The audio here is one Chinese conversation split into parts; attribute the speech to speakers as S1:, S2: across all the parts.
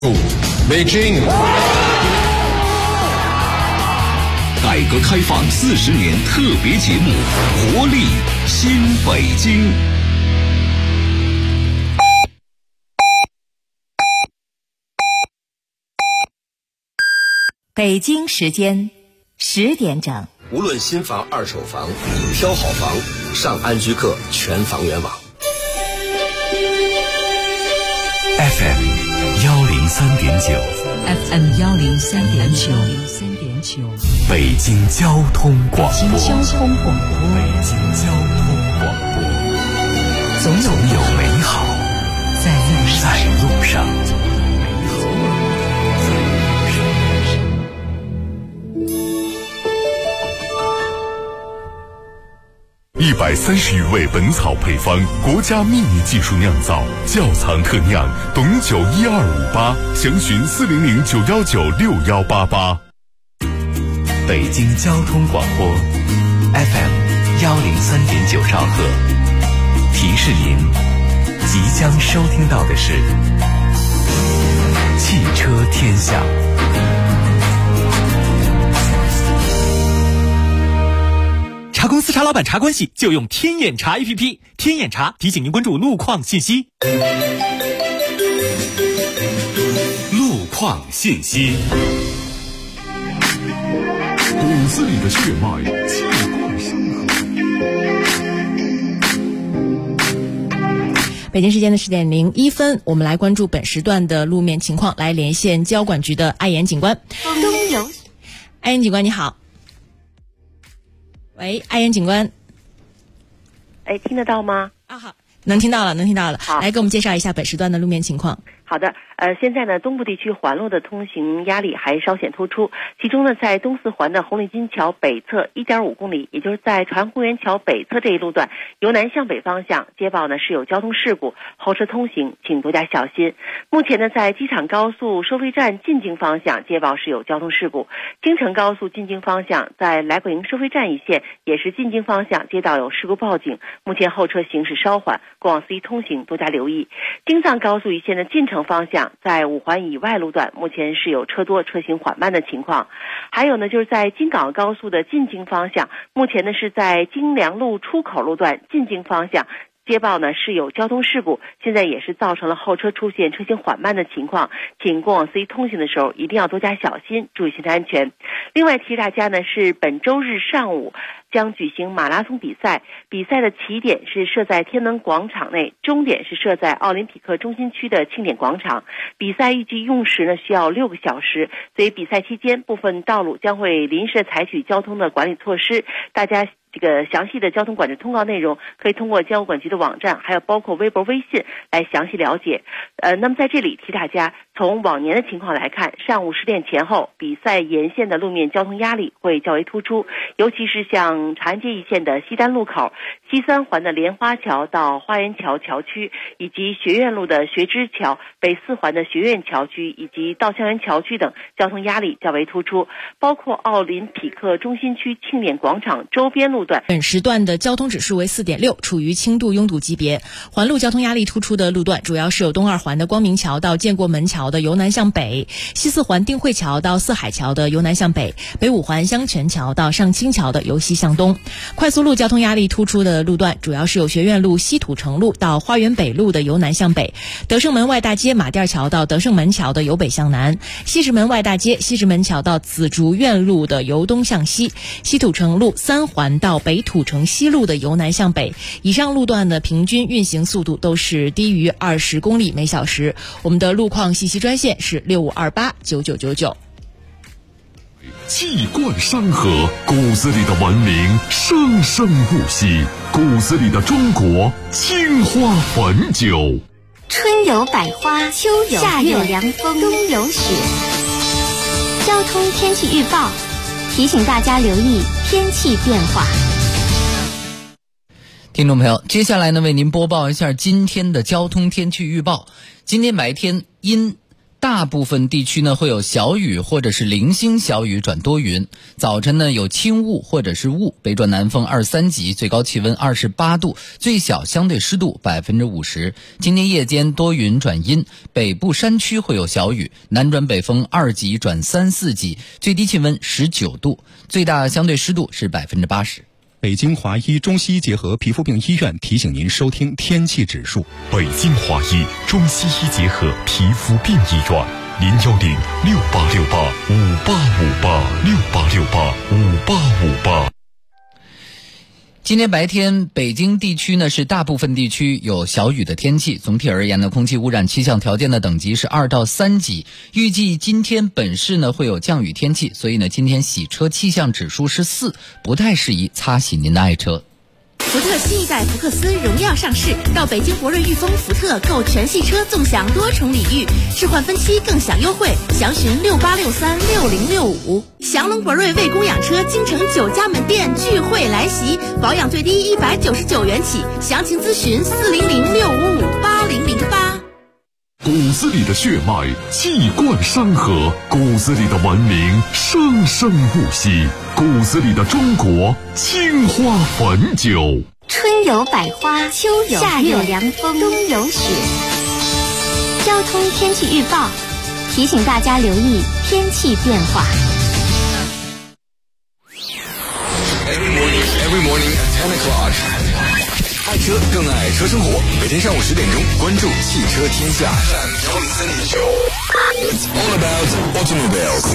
S1: 北京。
S2: 改革开放40年特别节目《活力新北京》。
S3: 北京时间10点整。
S4: 无论新房、二手房，挑好房，上安居客全房源网。
S5: FM 103.9
S3: FM 103.9
S5: 北京交通广播。
S3: 北京交通广播，总有美好在路上。
S5: 130余味本草配方，国家秘密技术酿造，窖藏特酿，董酒12588，详询40091961888。北京交通广播 FM 103.9兆赫，提示您即将收听到的是汽车天下。
S6: 茶公司茶老板茶关系就用天眼查 APP， 天眼查提醒您关注路况信息。
S5: 路况信息。骨子里的血脉，气贯山河。
S3: 北京时间的10点01分，我们来关注本时段的路面情况，来连线交管局的艾岩警官。艾岩警官你好。喂，艾岩警官。
S7: 听得到吗？
S3: 好，能听到了。
S7: 好，
S3: 来给我们介绍一下本时段的路面情况。
S7: 好的，现在呢，东部地区环路的通行压力还稍显突出，其中呢，在东四环的红领巾桥北侧1.5公里，也就是在朝阳公园桥北侧这一路段，由南向北方向接报呢是有交通事故，后车通行请多加小心。目前呢，在机场高速收费站进京方向接报是有交通事故，京承高速进京方向在来桂营收费站一线也是进京方向接到有事故报警，目前后车行驶稍缓，过往司机通行多加留意。京藏高速一线的进城方向在5环以外路段目前是有车多车行缓慢的情况。还有呢，就是在京港高速的进京方向，目前呢是在京良路出口路段进京方向接报呢是有交通事故，现在也是造成了后车出现车行缓慢的情况，请过往司机通行的时候一定要多加小心，注意行车安全。另外提示大家呢，是本周日上午将举行马拉松比赛，比赛的起点是设在天安门广场内，终点是设在奥林匹克中心区的庆典广场。比赛预计用时呢需要6个小时，所以比赛期间部分道路将会临时采取交通的管理措施，大家这个详细的交通管制通告内容可以通过交管局的网站，还有包括微博、微信来详细了解。那么在这里提大家，从往年的情况来看，上午10点前后，比赛沿线的路面交通压力会较为突出，尤其是像长安街一线的西单路口、西3环的莲花桥到花园桥桥区，以及学院路的学知桥、北4环的学院桥区以及稻香园桥区等交通压力较为突出，包括奥林匹克中心区庆典广场周边路段。
S3: 本时段的交通指数为4.6，处于轻度拥堵级别。环路交通压力突出的路段主要是有东2环的光明桥到建国门桥的由南向北，西4环定慧桥到四海桥的由南向北，北5环香泉桥到上清桥的由西向东。快速路交通压力突出的路段主要是有学院路西土城路到花园北路的由南向北，德胜门外大街马甸桥到德胜门桥的由北向南，西直门外大街西直门桥到紫竹院路的由东向西，西土城路3环到北土城西路的由南向北。以上路段的平均运行速度都是低于20公里每小时。我们的路况信息专线是65289999。
S5: 气贯山河，骨子里的文明生生不息，骨子里的中国青花汾酒。
S8: 春有百花，秋有夏有凉风，冬有雪。交通天气预报提醒大家留意天气变化。
S9: 听众朋友，接下来呢，为您播报一下今天的交通天气预报。今天白天因
S1: 大部分地区呢会有小雨或者是零星小雨转多云，早晨呢有轻雾或者是雾，北转南风2-3级，最高气温28度，最小相对湿度50%。今天夜间多云转阴，北部山区会有小雨，南转北风2级转3-4级，最低气温19度，最大相对湿度是80%。
S9: 北京华医中西医结合皮肤病医院提醒您收听天气指数。
S10: 北京华医中西医结合皮肤病医院，0106868585858。
S1: 今天白天北京地区呢是大部分地区有小雨的天气，总体而言呢空气污染气象条件的等级是2到3级，预计今天本市呢会有降雨天气，所以呢今天洗车气象指数是4，不太适宜擦洗您的爱车。
S11: 福特新一代福克斯荣耀上市，到北京博瑞裕丰福特购全系车纵享多重礼遇，置换分期更享优惠，详询68636065。祥龙博瑞为供养车京城9家门店聚会来袭，保养最低199元起，详情咨询40065558008。
S10: 骨子里的血脉气贯山河，骨子里的文明生生不息，骨子里的中国青花汾酒。
S8: 春有百花，秋有夏有凉风，冬有雪。交通天气预报提醒大家留意天气变化。
S2: Every morning at 10 o'clock. 爱车更爱车生活，每天上午10点钟关注汽车天下。It's all about automobiles.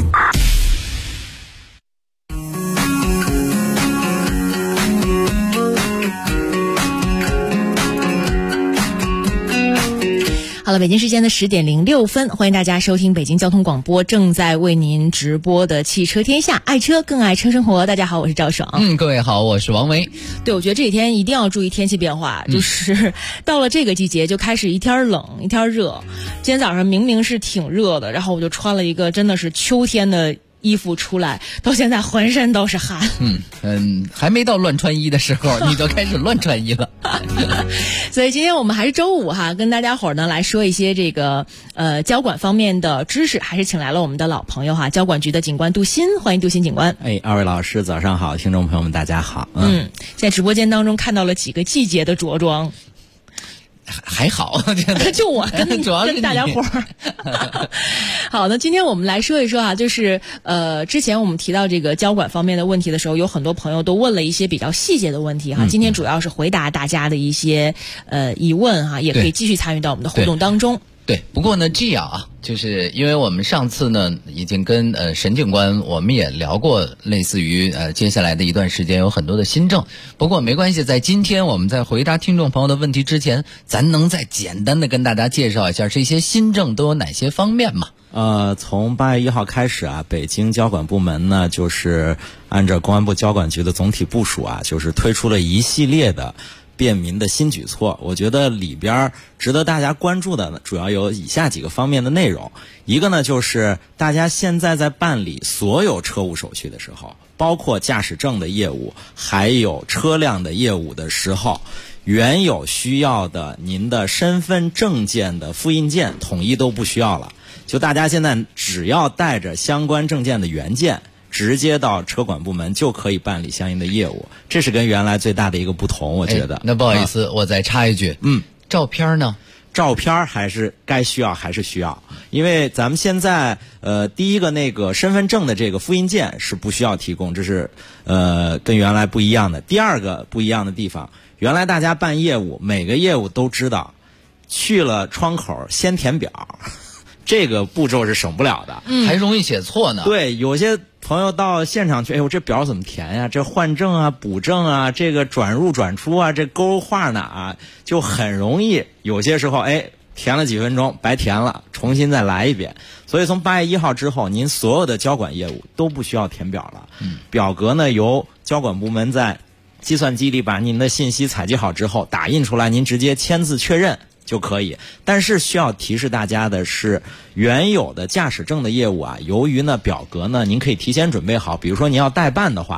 S3: 好了，北京时间的10点06分，欢迎大家收听北京交通广播正在为您直播的汽车天下，爱车更爱车生活。大家好，我是赵爽。
S1: 各位好，我是王维。
S3: 对，我觉得这几天一定要注意天气变化，就是到了这个季节就开始一天冷一天热。今天早上明明是挺热的，然后我就穿了一个真的是秋天的衣服出来，到现在浑身都是汗。
S1: 还没到乱穿衣的时候，你就开始乱穿衣了。
S3: 所以今天我们还是周五哈，跟大家伙儿呢来说一些这个交管方面的知识，还是请来了我们的老朋友哈，交管局的警官杜鑫，欢迎杜鑫警官。
S12: 二位老师早上好，听众朋友们大家好。
S3: 在直播间当中看到了几个季节的着装。
S1: 还好，
S3: 就我跟
S1: 主要是
S3: 跟大家伙儿。好的，今天我们来说一说啊，就是之前我们提到这个交管方面的问题的时候，有很多朋友都问了一些比较细节的问题哈。今天主要是回答大家的一些疑问哈，也可以继续参与到我们的活动当中。
S1: 对，不过呢，这样啊，就是因为我们上次呢已经跟沈警官我们也聊过，类似于接下来的一段时间有很多的新政。不过没关系，在今天我们在回答听众朋友的问题之前，咱能再简单的跟大家介绍一下这些新政都有哪些方面吗？
S12: 从8月1号开始啊，北京交管部门呢就是按照公安部交管局的总体部署啊，就是推出了一系列的便民的新举措。我觉得里边值得大家关注的呢，主要有以下几个方面的内容。一个呢，就是大家现在在办理所有车务手续的时候，包括驾驶证的业务，还有车辆的业务的时候，原有需要的您的身份证件的复印件统一都不需要了，就大家现在只要带着相关证件的原件直接到车管部门就可以办理相应的业务，这是跟原来最大的一个不同，我觉得。
S1: 那不好意思，我再插一句，照片呢？
S12: 照片还是该需要还是需要，因为咱们现在第一个那个身份证的这个复印件是不需要提供，这是跟原来不一样的。第二个不一样的地方，原来大家办业务每个业务都知道，去了窗口先填表，这个步骤是省不了的，
S1: 还容易写错呢。
S12: 对，有些朋友到现场去，哎呦，这表怎么填呀？这换证啊、补证啊、这个转入转出啊，这勾画哪啊，就很容易。有些时候，填了几分钟白填了，重新再来一遍。所以从8月1号之后，您所有的交管业务都不需要填表了。表格呢由交管部门在计算机里把您的信息采集好之后打印出来，您直接签字确认就可以。但是需要提示大家的是，原有的驾驶证的业务啊，由于呢表格呢您可以提前准备好，比如说您要代办的话，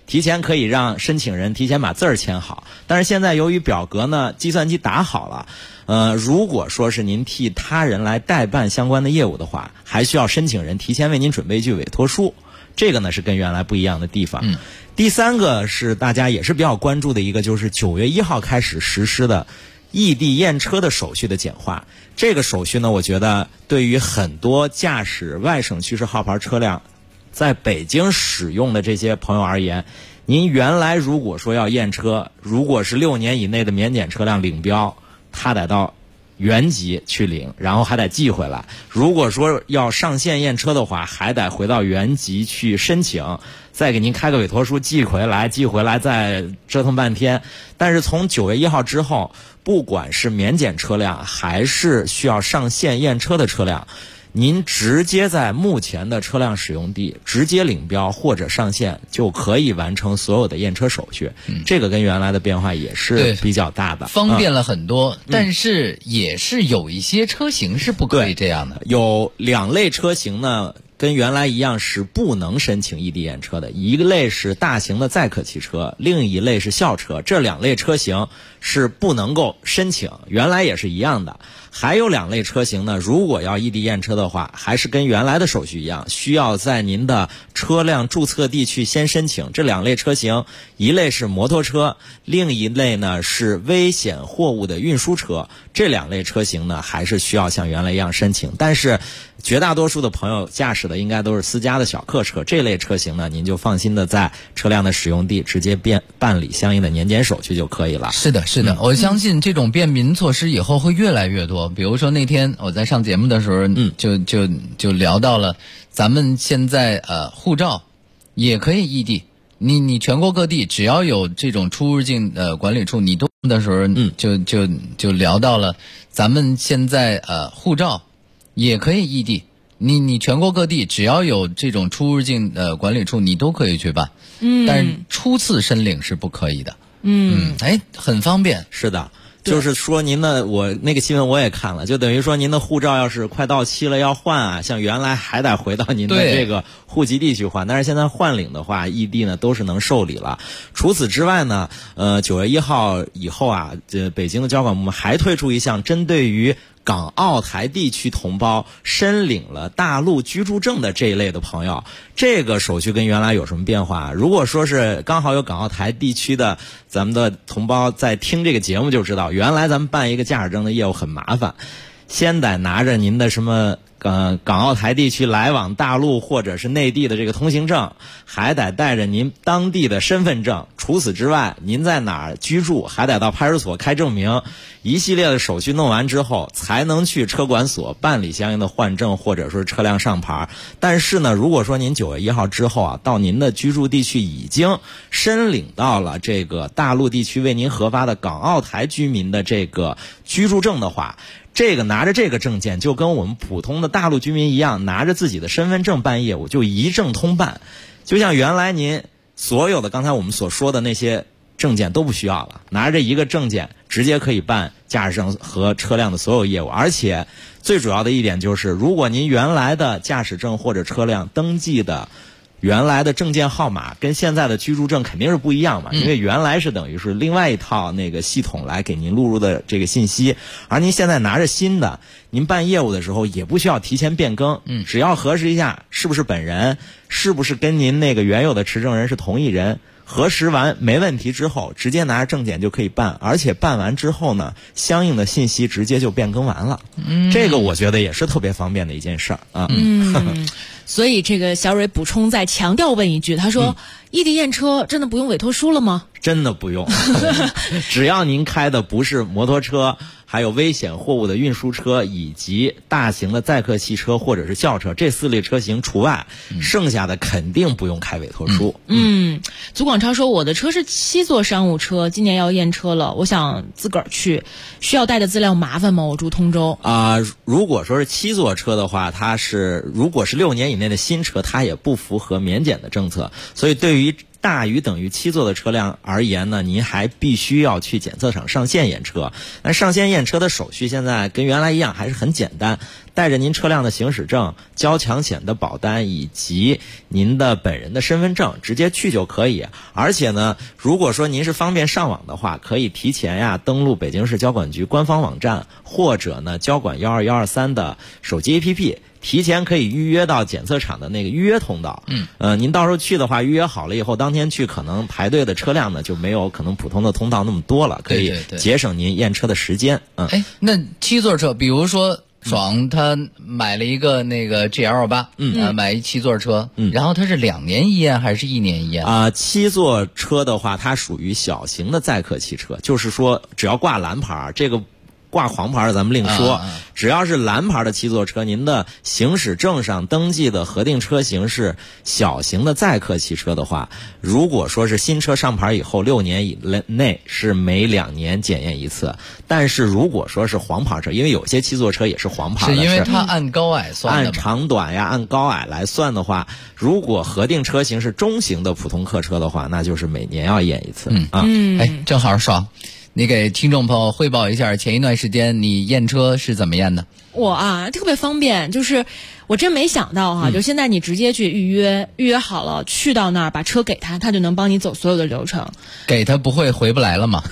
S12: 提前可以让申请人提前把字儿签好。但是现在由于表格呢计算机打好了，如果说是您替他人来代办相关的业务的话，还需要申请人提前为您准备一句委托书。这个呢是跟原来不一样的地方。第三个是大家也是比较关注的一个，就是9月1号开始实施的异地验车的手续的简化。这个手续呢，我觉得对于很多驾驶外省区市号牌车辆在北京使用的这些朋友而言，您原来如果说要验车，如果是6年以内的免检车辆领标，他得到原籍去领，然后还得寄回来。如果说要上线验车的话，还得回到原籍去申请，再给您开个委托书寄回来再折腾半天。但是从9月1号之后，不管是免检车辆还是需要上线验车的车辆，您直接在目前的车辆使用地直接领标或者上线，就可以完成所有的验车手续。这个跟原来的变化也是比较大的，
S1: 方便了很多。但是也是有一些车型是不可以这样的。
S12: 有2类车型呢，跟原来一样是不能申请异地验车的。一类是大型的载客汽车，另一类是校车。这2类车型是不能够申请，原来也是一样的。还有2类车型呢，如果要异地验车的话，还是跟原来的手续一样，需要在您的车辆注册地去先申请。这2类车型，一类是摩托车，另一类呢是危险货物的运输车。这2类车型呢，还是需要像原来一样申请。但是绝大多数的朋友驾驶的应该都是私家的小客车，这类车型呢，您就放心的在车辆的使用地直接办理相应的年检手续就可以了。
S1: 是的，我相信这种便民措施以后会越来越多。比如说那天我在上节目的时候，就聊到了，咱们现在护照也可以异地，你全国各地只要有这种出入境管理处，你都的时候，就聊到了，咱们现在护照也可以异地，你全国各地只要有这种出入境管理处，你都可以去办。但是初次申领是不可以的。很方便。
S12: 是的。就是说您的，我那个新闻我也看了，就等于说您的护照要是快到期了要换啊，像原来还得回到您的这个户籍地去换，但是现在换领的话，异地呢都是能受理了。除此之外呢，9月1号以后啊，北京的交管部门还推出一项针对于港澳台地区同胞申领了大陆居住证的这一类的朋友，这个手续跟原来有什么变化？如果说是刚好有港澳台地区的咱们的同胞在听这个节目就知道，原来咱们办一个驾驶证的业务很麻烦，先得拿着您的什么港澳台地区来往大陆或者是内地的这个通行证，还得带着您当地的身份证。除此之外，您在哪儿居住，还得到派出所开证明。一系列的手续弄完之后，才能去车管所办理相应的换证或者说车辆上牌。但是呢，如果说您9月1号之后啊，到您的居住地区已经申领到了这个大陆地区为您核发的港澳台居民的这个居住证的话，这个拿着这个证件就跟我们普通的大陆居民一样，拿着自己的身份证办业务，就一证通办。就像原来您所有的刚才我们所说的那些证件都不需要了，拿着一个证件直接可以办驾驶证和车辆的所有业务。而且最主要的一点就是，如果您原来的驾驶证或者车辆登记的原来的证件号码跟现在的居住证肯定是不一样嘛，因为原来是等于是另外一套那个系统来给您录入的这个信息，而您现在拿着新的，您办业务的时候也不需要提前变更，只要核实一下是不是本人，是不是跟您那个原有的持证人是同一人，核实完没问题之后，直接拿着证件就可以办，而且办完之后呢，相应的信息直接就变更完了。这个我觉得也是特别方便的一件事儿啊。
S3: 所以这个小蕊补充再强调问一句，他说异地验车真的不用委托书了吗？
S12: 真的不用，只要您开的不是摩托车，还有危险货物的运输车以及大型的载客汽车或者是轿车，这4类车型除外，剩下的肯定不用开委托书。
S3: 祖广超说，我的车是7座商务车，今年要验车了，我想自个儿去，需要带的资料麻烦吗？我住通州。
S12: 如果说是7座车的话，如果是6年以内的新车，它也不符合免检的政策，所以对于大于等于7座的车辆而言呢，您还必须要去检测厂上线验车。那上线验车的手续现在跟原来一样，还是很简单，带着您车辆的行驶证、交强险的保单以及您的本人的身份证直接去就可以。而且呢，如果说您是方便上网的话，可以提前登录北京市交管局官方网站，或者呢交管12123的手机 APP， 提前可以预约到检测场的那个预约通道。您到时候去的话，预约好了以后，当天去可能排队的车辆呢就没有可能普通的通道那么多了，可以节省您验车的时间。
S1: 那7座车，比如说爽他买了一个那个 GL8，买一7座车，然后他是2年一验还是1年一验
S12: ？7座车的话，它属于小型的载客汽车，就是说只要挂蓝牌，这个挂黄牌咱们另说，只要是蓝牌的7座车，您的行驶证上登记的核定车型是小型的载客汽车的话，如果说是新车上牌以后6年以内是每2年检验一次。但是如果说是黄牌车，因为有些7座车也是黄牌的，
S1: 是因为它按高矮算的，
S12: 按长短呀，按高矮来算的话，如果核定车型是中型的普通客车的话，那就是每年要验一次。
S1: 正好爽。你给听众朋友汇报一下前一段时间你验车是怎么验的？
S3: 我特别方便，就是我真没想到就现在你直接去预约好了，去到那儿把车给他就能帮你走所有的流程。
S1: 给他不会回不来了吗？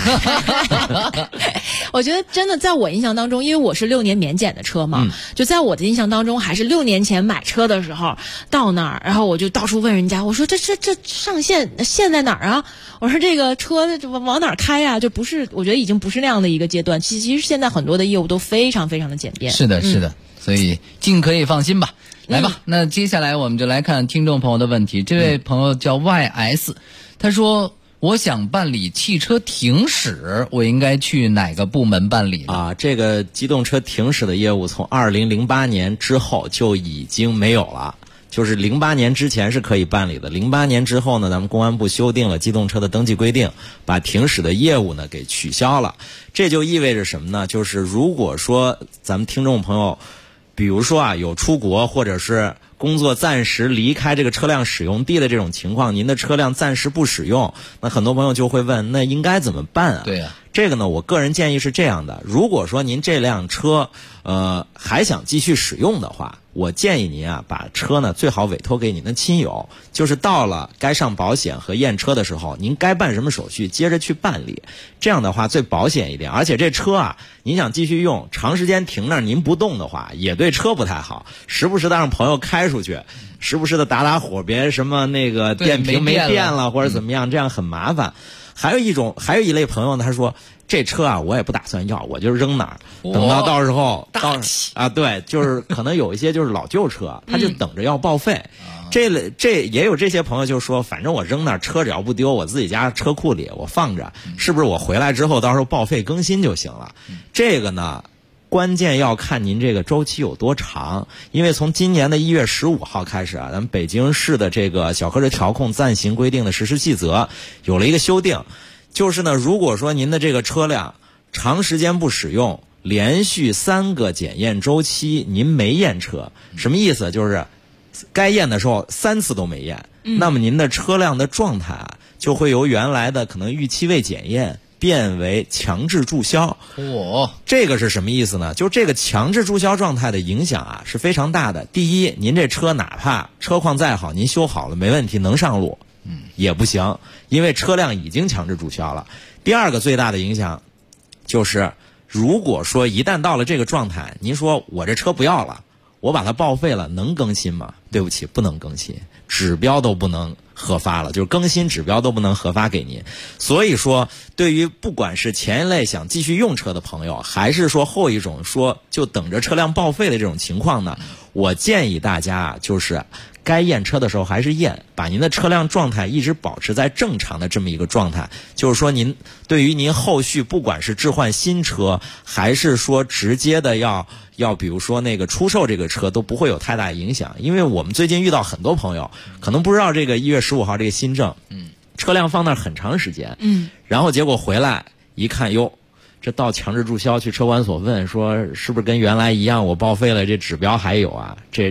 S3: 我觉得真的在我印象当中，因为我是6年免检的车嘛，就在我的印象当中，还是6年前买车的时候到那儿，然后我就到处问人家，我说这上线在哪儿啊？我说这个车往哪儿开啊？就不是，我觉得已经不是那样的一个阶段。其实现在很多的业务都非常非常的简便。
S1: 是的，是的，所以尽可以放心吧。来吧，那接下来我们就来看听众朋友的问题。这位朋友叫 YS， 他说，我想办理汽车停驶，我应该去哪个部门办理呢？
S12: 这个机动车停驶的业务从2008年之后就已经没有了。就是08年之前是可以办理的，08年之后呢，咱们公安部修订了机动车的登记规定，把停驶的业务呢给取消了。这就意味着什么呢？就是如果说咱们听众朋友，比如说有出国或者是工作暂时离开这个车辆使用地的这种情况，您的车辆暂时不使用，那很多朋友就会问，那应该怎么办啊？
S1: 对呀，
S12: 这个呢，我个人建议是这样的：如果说您这辆车还想继续使用的话，我建议您把车呢最好委托给您的亲友，就是到了该上保险和验车的时候，您该办什么手续接着去办理，这样的话最保险一点。而且这车您想继续用，长时间停那儿您不动的话，也对车不太好，时不时的让朋友开出去，时不时的打火，别什么那个电瓶没电了或者怎么样，这样很麻烦。还有一类朋友呢，他说这车我也不打算要，我就扔哪儿，等到时候对，就是可能有一些就是老旧车，他就等着要报废。这也有这些朋友就说，反正我扔那儿，车只要不丢，我自己家车库里我放着，是不是我回来之后到时候报废更新就行了？这个呢，关键要看您这个周期有多长，因为从今年的1月15号开始咱们北京市的这个小客车调控暂行规定的实施细则有了一个修订，就是呢，如果说您的这个车辆长时间不使用，连续3个检验周期您没验车，什么意思？就是该验的时候3次都没验，那么您的车辆的状态就会由原来的可能预期未检验变为强制注销。这个是什么意思呢？就这个强制注销状态的影响是非常大的。第一，您这车哪怕车况再好，您修好了没问题能上路，也不行，因为车辆已经强制注销了。第二个最大的影响就是，如果说一旦到了这个状态，您说我这车不要了，我把它报废了，能更新吗？对不起，不能更新，指标都不能核发了，就是更新指标都不能核发给您。所以说，对于不管是前一类想继续用车的朋友，还是说后一种说就等着车辆报废的这种情况呢，我建议大家就是该验车的时候还是验，把您的车辆状态一直保持在正常的这么一个状态。就是说您对于您后续不管是置换新车，还是说直接的要比如说那个出售这个车，都不会有太大影响。因为我们最近遇到很多朋友可能不知道这个1月15号这个新政，车辆放那儿很长时间，然后结果回来一看，哟，这到强制注销，去车管所问说是不是跟原来一样，我报废了，这指标还有这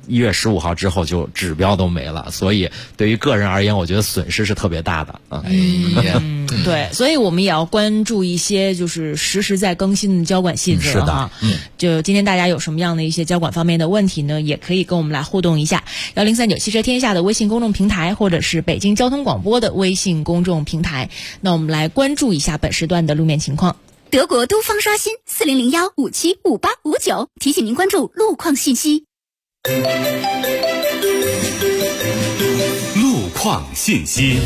S12: 1月15号之后就指标都没了，所以对于个人而言，我觉得损失是特别大的啊。
S3: 对，所以我们也要关注一些就是实时在更新的交管细则哈。就今天大家有什么样的一些交管方面的问题呢，也可以跟我们来互动一下。1039汽车天下的微信公众平台，或者是北京交通广播的微信公众平台。那我们来关注一下本时段的路面情况。
S13: 德国都方刷新4001575859，提醒您关注路况信息。
S2: 路况信息。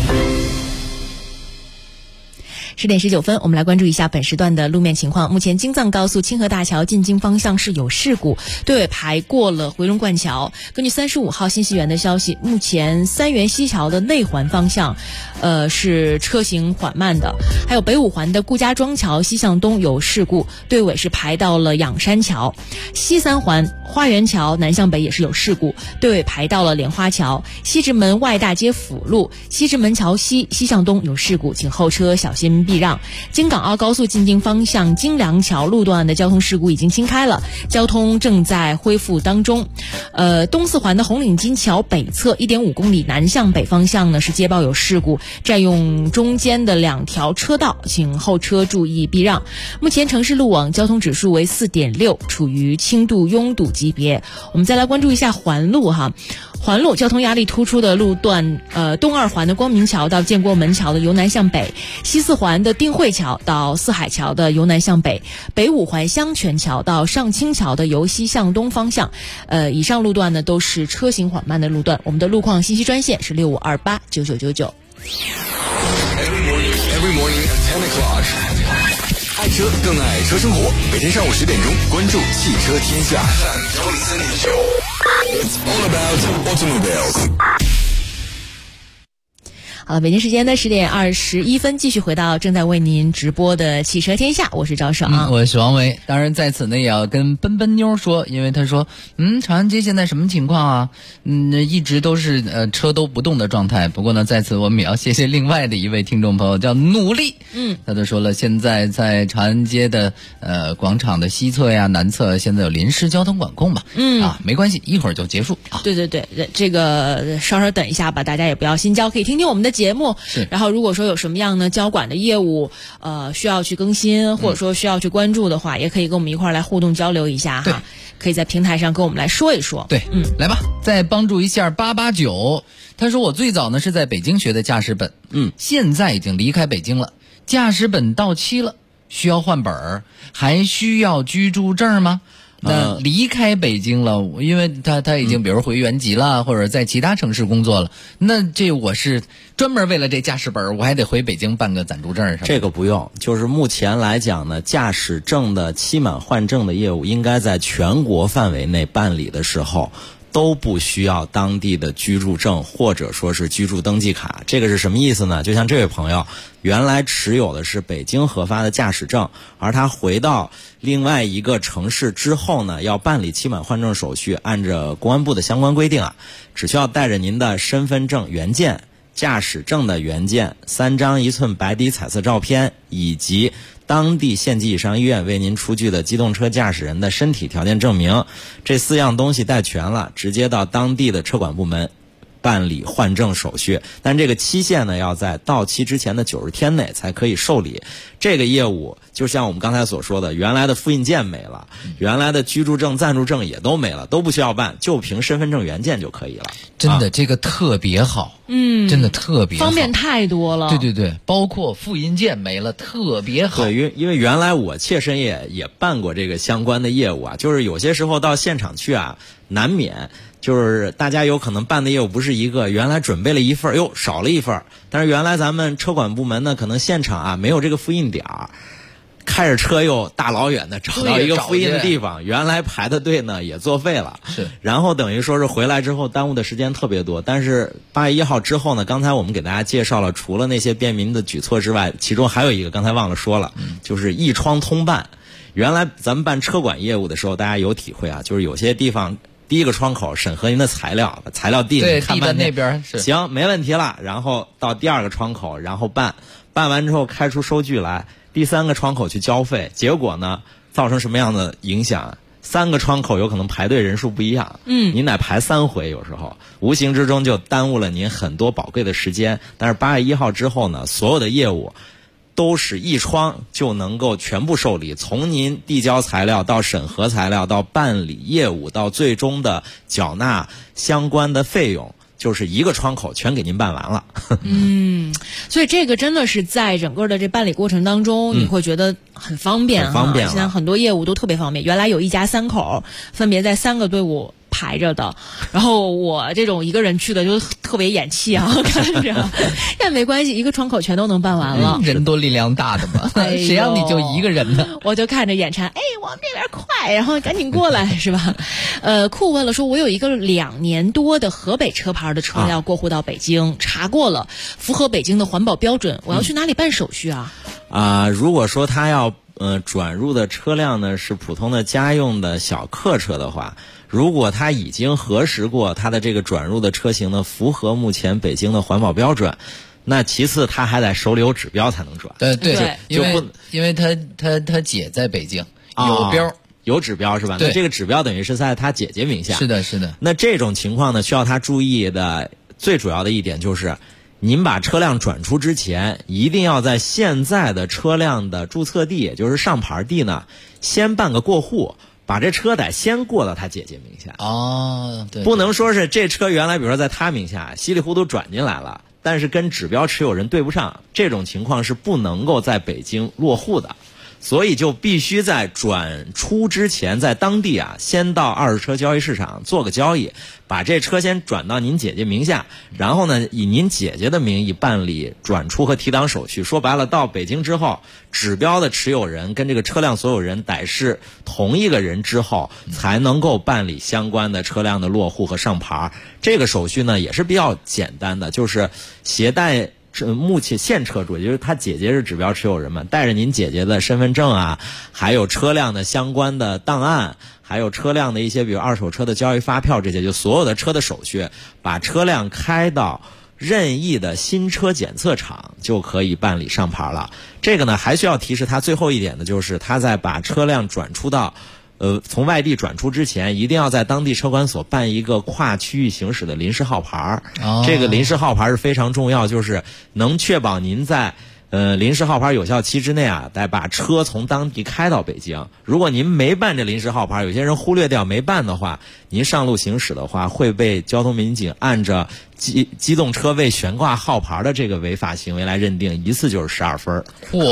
S3: 10点19分，我们来关注一下本时段的路面情况。目前京藏高速清河大桥进京方向是有事故，队尾排过了回龙观桥。根据35号信息源的消息，目前三元西桥的内环方向是车行缓慢的。还有北五环的顾家庄桥西向东有事故，队尾是排到了仰山桥。西三环花园桥南向北也是有事故，队尾排到了莲花桥。西直门外大街辅路西直门桥西向东有事故，请后车小心避让。京港澳高速进京方向京梁桥路段的交通事故已经清开了，交通正在恢复当中。东四环的红领巾桥北侧 1.5 公里南向北方向呢是接报有事故，占用中间的2条车道，请后车注意避让。目前城市路网交通指数为 4.6， 处于轻度拥堵级别。我们再来关注一下环路哈。环路交通压力突出的路段，东二环的光明桥到建国门桥的由南向北，西四环的定慧桥到四海桥的由南向北，北五环香泉桥到上清桥的由西向东方向。以上路段呢都是车行缓慢的路段。我们的路况信息专线是65289999。
S2: Every morning at 10 o'clock， 爱车更爱车生活。每天上午10点钟，关注汽车天下。It's all about automobiles。
S3: 好了，北京时间的10点21分，继续回到正在为您直播的汽车天下，我是赵爽，
S1: 我是王维。当然在此呢也要跟奔奔妞说，因为他说长安街现在什么情况啊？一直都是车都不动的状态。不过呢在此我们也要谢谢另外的一位听众朋友叫努力，他就说了，现在在长安街的广场的西侧呀南侧现在有临时交通管控吧，没关系，一会儿就结束啊。
S3: 对，这个稍等一下吧，大家也不要心焦，可以听听我们的节目。然后如果说有什么样的交管的业务需要去更新，或者说需要去关注的话，也可以跟我们一块来互动交流一下哈，可以在平台上跟我们来说一说。
S1: 对，来吧，再帮助一下889。他说我最早呢是在北京学的驾驶本，现在已经离开北京了，驾驶本到期了，需要换本儿，还需要居住证吗？那离开北京了，因为他已经比如回原籍了，或者在其他城市工作了，那这我是专门为了这驾驶本，我还得回北京办个暂住证什么的。
S12: 这个不用，就是目前来讲呢，驾驶证的期满换证的业务应该在全国范围内办理的时候都不需要当地的居住证或者说是居住登记卡。这个是什么意思呢？就像这位朋友原来持有的是北京核发的驾驶证，而他回到另外一个城市之后呢，要办理期满换证手续，按照公安部的相关规定只需要带着您的身份证原件、驾驶证的原件、3张1寸白底彩色照片，以及当地县级以上医院为您出具的机动车驾驶人的身体条件证明，这4样东西带全了，直接到当地的车管部门办理换证手续。但这个期限呢，要在到期之前的90天内才可以受理。这个业务就像我们刚才所说的，原来的复印件没了，原来的居住证、暂住证也都没了，都不需要办，就凭身份证原件就可以了。
S1: 真的，这个特别好，真的特别好，
S3: 方便太多了。
S1: 对，包括复印件没了，特别好。
S12: 对，因为原来我切身也办过这个相关的业务就是有些时候到现场去难免就是大家有可能办的业务不是一个，原来准备了一份少了一份，但是原来咱们车管部门呢可能现场没有这个复印点，开着车又大老远的找到一个复印的地方，原来排的队呢也作废了，然后等于说是回来之后耽误的时间特别多。但是8月1号之后呢，刚才我们给大家介绍了，除了那些便民的举措之外，其中还有一个刚才忘了说了，就是一窗通办。原来咱们办车管业务的时候大家有体会就是有些地方第一个窗口审核您的材料，把材料递
S1: 对
S12: 看
S1: 递到那边是
S12: 行没问题了，然后到第2个窗口，然后办完之后开出收据来，第3个窗口去交费，结果呢造成什么样的影响？ 3个窗口有可能排队人数不一样，您得排3回，有时候无形之中就耽误了您很多宝贵的时间。但是8月1号之后呢，所有的业务都是一窗就能够全部受理，从您递交材料到审核材料到办理业务到最终的缴纳相关的费用，就是一个窗口全给您办完了。
S3: 所以这个真的是在整个的这办理过程当中，你会觉得很方便
S12: 很方便。
S3: 现在很多业务都特别方便。原来有一家3口，分别在3个队伍排着的，然后我这种一个人去的就特别眼气啊，看着。但没关系，一个窗口全都能办完了。
S1: 人多力量大的嘛，谁让你就一个人呢？
S3: 我就看着眼馋，我们这边快，然后赶紧过来，是吧？酷问了说，我有一个2年多的河北车牌的车要过户到北京，查过了，符合北京的环保标准，我要去哪里办手续啊？
S12: 如果说他要转入的车辆呢是普通的家用的小客车的话，如果他已经核实过他的这个转入的车型呢符合目前北京的环保标准，那其次他还得手里有指标才能转。
S1: 对，因为他姐在北京有标。
S12: 有指标是吧？那这个指标等于是在他姐姐名下。
S1: 是的。
S12: 那这种情况呢，需要他注意的最主要的一点就是，您把车辆转出之前，一定要在现在的车辆的注册地，也就是上牌地呢，先办个过户，把这车得先过到他姐姐名下。
S1: 对，
S12: 不能说是这车原来比如说在他名下，稀里糊涂转进来了，但是跟指标持有人对不上，这种情况是不能够在北京落户的。所以就必须在转出之前，在当地先到二手车交易市场做个交易，把这车先转到您姐姐名下，然后呢，以您姐姐的名义办理转出和提档手续。说白了，到北京之后，指标的持有人跟这个车辆所有人得是同一个人之后，才能够办理相关的车辆的落户和上牌。这个手续呢也是比较简单的，就是携带目前现车主，也就是他姐姐是指标持有人嘛，带着您姐姐的身份证还有车辆的相关的档案，还有车辆的一些比如二手车的交易发票，这些就所有的车的手续，把车辆开到任意的新车检测场就可以办理上牌了。这个呢还需要提示他最后一点的就是，他在把车辆转出到从外地转出之前，一定要在当地车管所办一个跨区域行驶的临时号牌。这个临时号牌是非常重要，就是能确保您在临时号牌有效期之内得把车从当地开到北京。如果您没办这临时号牌，有些人忽略掉没办的话，您上路行驶的话会被交通民警按着机动车未悬挂号牌的这个违法行为来认定，一次就是12分。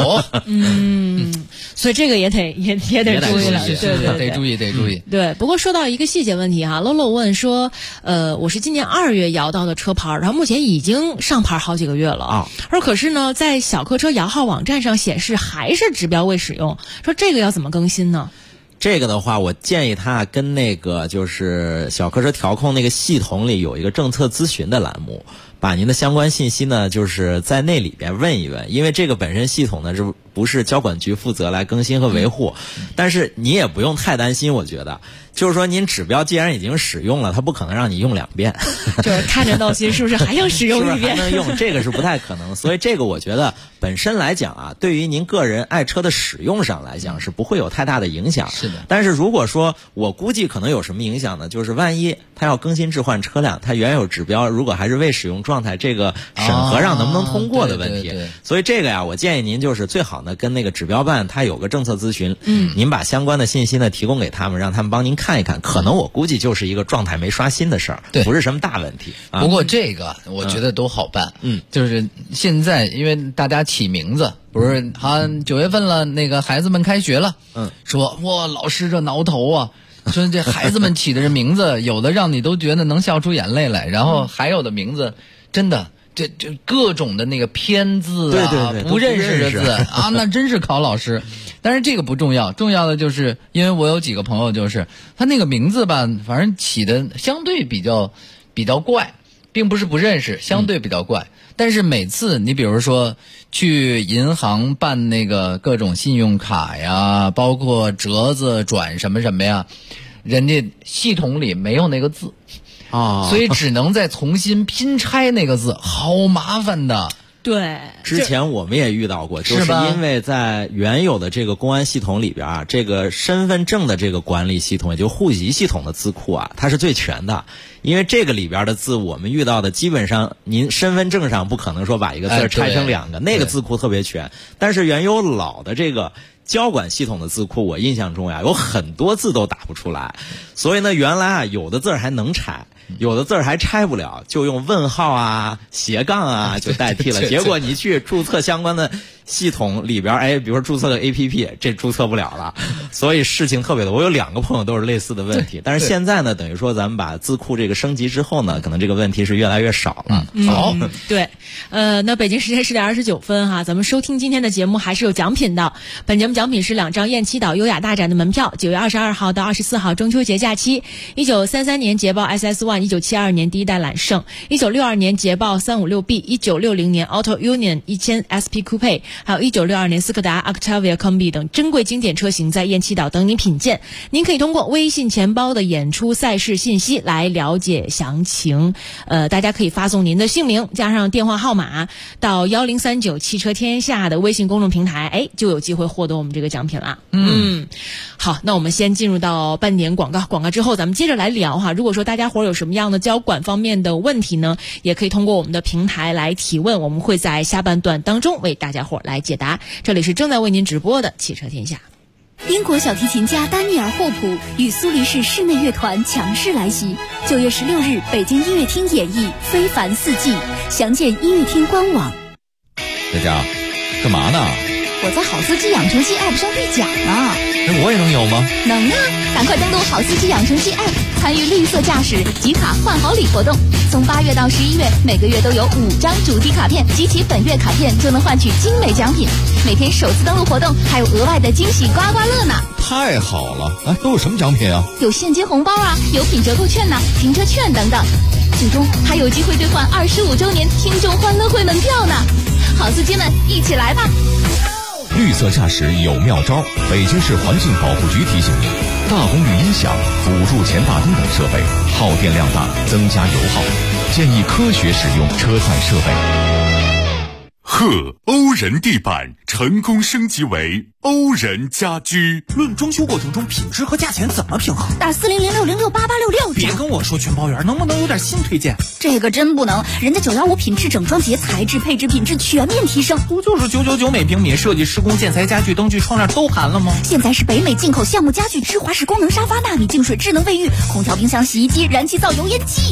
S3: 所以这个也得注意了，
S1: 得注意。
S3: 对，不过说到一个细节问题哈，Lolo问说，我是今年2月摇到的车牌，然后目前已经上牌好几个月了而可是呢，在小客车摇号网站上显示还是指标未使用，说这个要怎么更新呢？
S12: 这个的话，我建议他跟那个就是小客车调控那个系统里有一个政策咨询的栏目，把您的相关信息呢，就是在那里边问一问，因为这个本身系统呢是不是交管局负责来更新和维护，但是你也不用太担心，我觉得就是说您指标既然已经使用了，它不可能让你用2遍，
S3: 就是看着闹心，是不是还要使用1遍？是不是还
S12: 能用？这个是不太可能，所以这个我觉得本身来讲对于您个人爱车的使用上来讲是不会有太大的影响。
S1: 是的。
S12: 但是如果说我估计可能有什么影响呢？就是万一他要更新置换车辆，他原有指标如果还是未使用状态，这个审核上能不能通过的问题。所以这个我建议您就是最好呢跟那个指标办他有个政策咨询，您把相关的信息呢提供给他们，让他们帮您看一看，可能我估计就是一个状态没刷新的事儿，不是什么大问题。
S1: 不过这个我觉得都好办，就是现在因为大家起名字，不是9月份了，那个孩子们开学了，说哇老师这挠头啊，说这孩子们起的这名字，有的让你都觉得能笑出眼泪来，然后还有的名字真的这各种的那个偏字不认识的字那真是考老师。但是这个不重要，重要的就是因为我有几个朋友，就是他那个名字吧，反正起的相对比较怪，并不是不认识，相对比较怪。但是每次你比如说去银行办那个各种信用卡呀，包括折子转什么什么呀，人家系统里没有那个字所以只能再重新拼拆那个字，好麻烦的。
S3: 对，
S12: 之前我们也遇到过，就是因为在原有的这个公安系统里边啊，这个身份证的这个管理系统，也就户籍系统的字库啊，它是最全的。因为这个里边的字，我们遇到的基本上，您身份证上不可能说把一个字拆成两个，那个字库特别全。但是原有老的这个交管系统的字库，我印象中呀，有很多字都打不出来。所以呢，原来啊，有的字还能拆，有的字还拆不了，就用问号啊、斜杠啊就代替了。结果你去注册相关的系统里边，哎，比如说注册个 APP， 这注册不了了。所以事情特别多。我有2个朋友都是类似的问题，但是现在呢，等于说咱们把字库这个升级之后呢，可能这个问题是越来越少了。
S1: 好，
S3: 对，那北京时间10点29分哈，咱们收听今天的节目还是有奖品的。本节目奖品是2张雁栖岛优雅大展的门票，9月22号到24号中秋节假期，1933年捷豹 SS1，1972年第一代揽胜，1962年捷豹356B，1960年 Auto Union 1000 SP Coupe， 还有1962年斯柯达 Octavia Combi 等珍贵经典车型在雁栖岛等你品鉴。您可以通过微信钱包的演出赛事信息来了解详情。大家可以发送您的姓名加上电话号码到1039汽车天下的微信公众平台，哎，就有机会获得我们这个奖品了。好，那我们先进入到半点广告之后，咱们接着来聊哈。如果说大家伙有什么样的交管方面的问题呢，也可以通过我们的平台来提问，我们会在下半段当中为大家伙来解答。这里是正在为您直播的汽车天下。
S13: 英国小提琴家丹尼尔·霍普与苏黎世室内乐团强势来袭，9月16日北京音乐厅演绎《非凡四季》，详见音乐厅官网。
S14: 佳佳，干嘛呢？
S13: 我在好司机养成系 App 上兑奖呢。
S14: 那我也能有吗？
S13: 能啊！赶快登录好司机养成系 App， 参与绿色驾驶集卡换好礼活动。从8月到11月，每个月都有5张主题卡片，集齐本月卡片就能换取精美奖品。每天首次登录活动还有额外的惊喜刮刮乐呢！
S14: 太好了！哎，都有什么奖品啊？
S13: 有现金红包啊，有品折扣券呐、停车券等等。最终还有机会兑换25周年听众欢乐会门票呢！好司机们，一起来吧！
S10: 绿色驾驶有妙招，北京市环境保护局提醒您：大功率音响、辅助前大灯等设备耗电量大，增加油耗，建议科学使用车载设备。
S15: 欧人地板成功升级为欧人家居。
S6: 论装修过程中品质和价钱怎么平衡？
S13: 打4006068866。
S6: 别跟我说全包圆，能不能有点新推荐？
S13: 这个真不能，人家915品质整装节，材质配置品质全面提升。
S6: 不就是999每平米，设计施工建材家具灯具窗帘都含了吗？
S13: 现在是北美进口项目家具，芝华士功能沙发，纳米净水智能卫浴，空调冰箱洗衣机，燃气灶油烟机。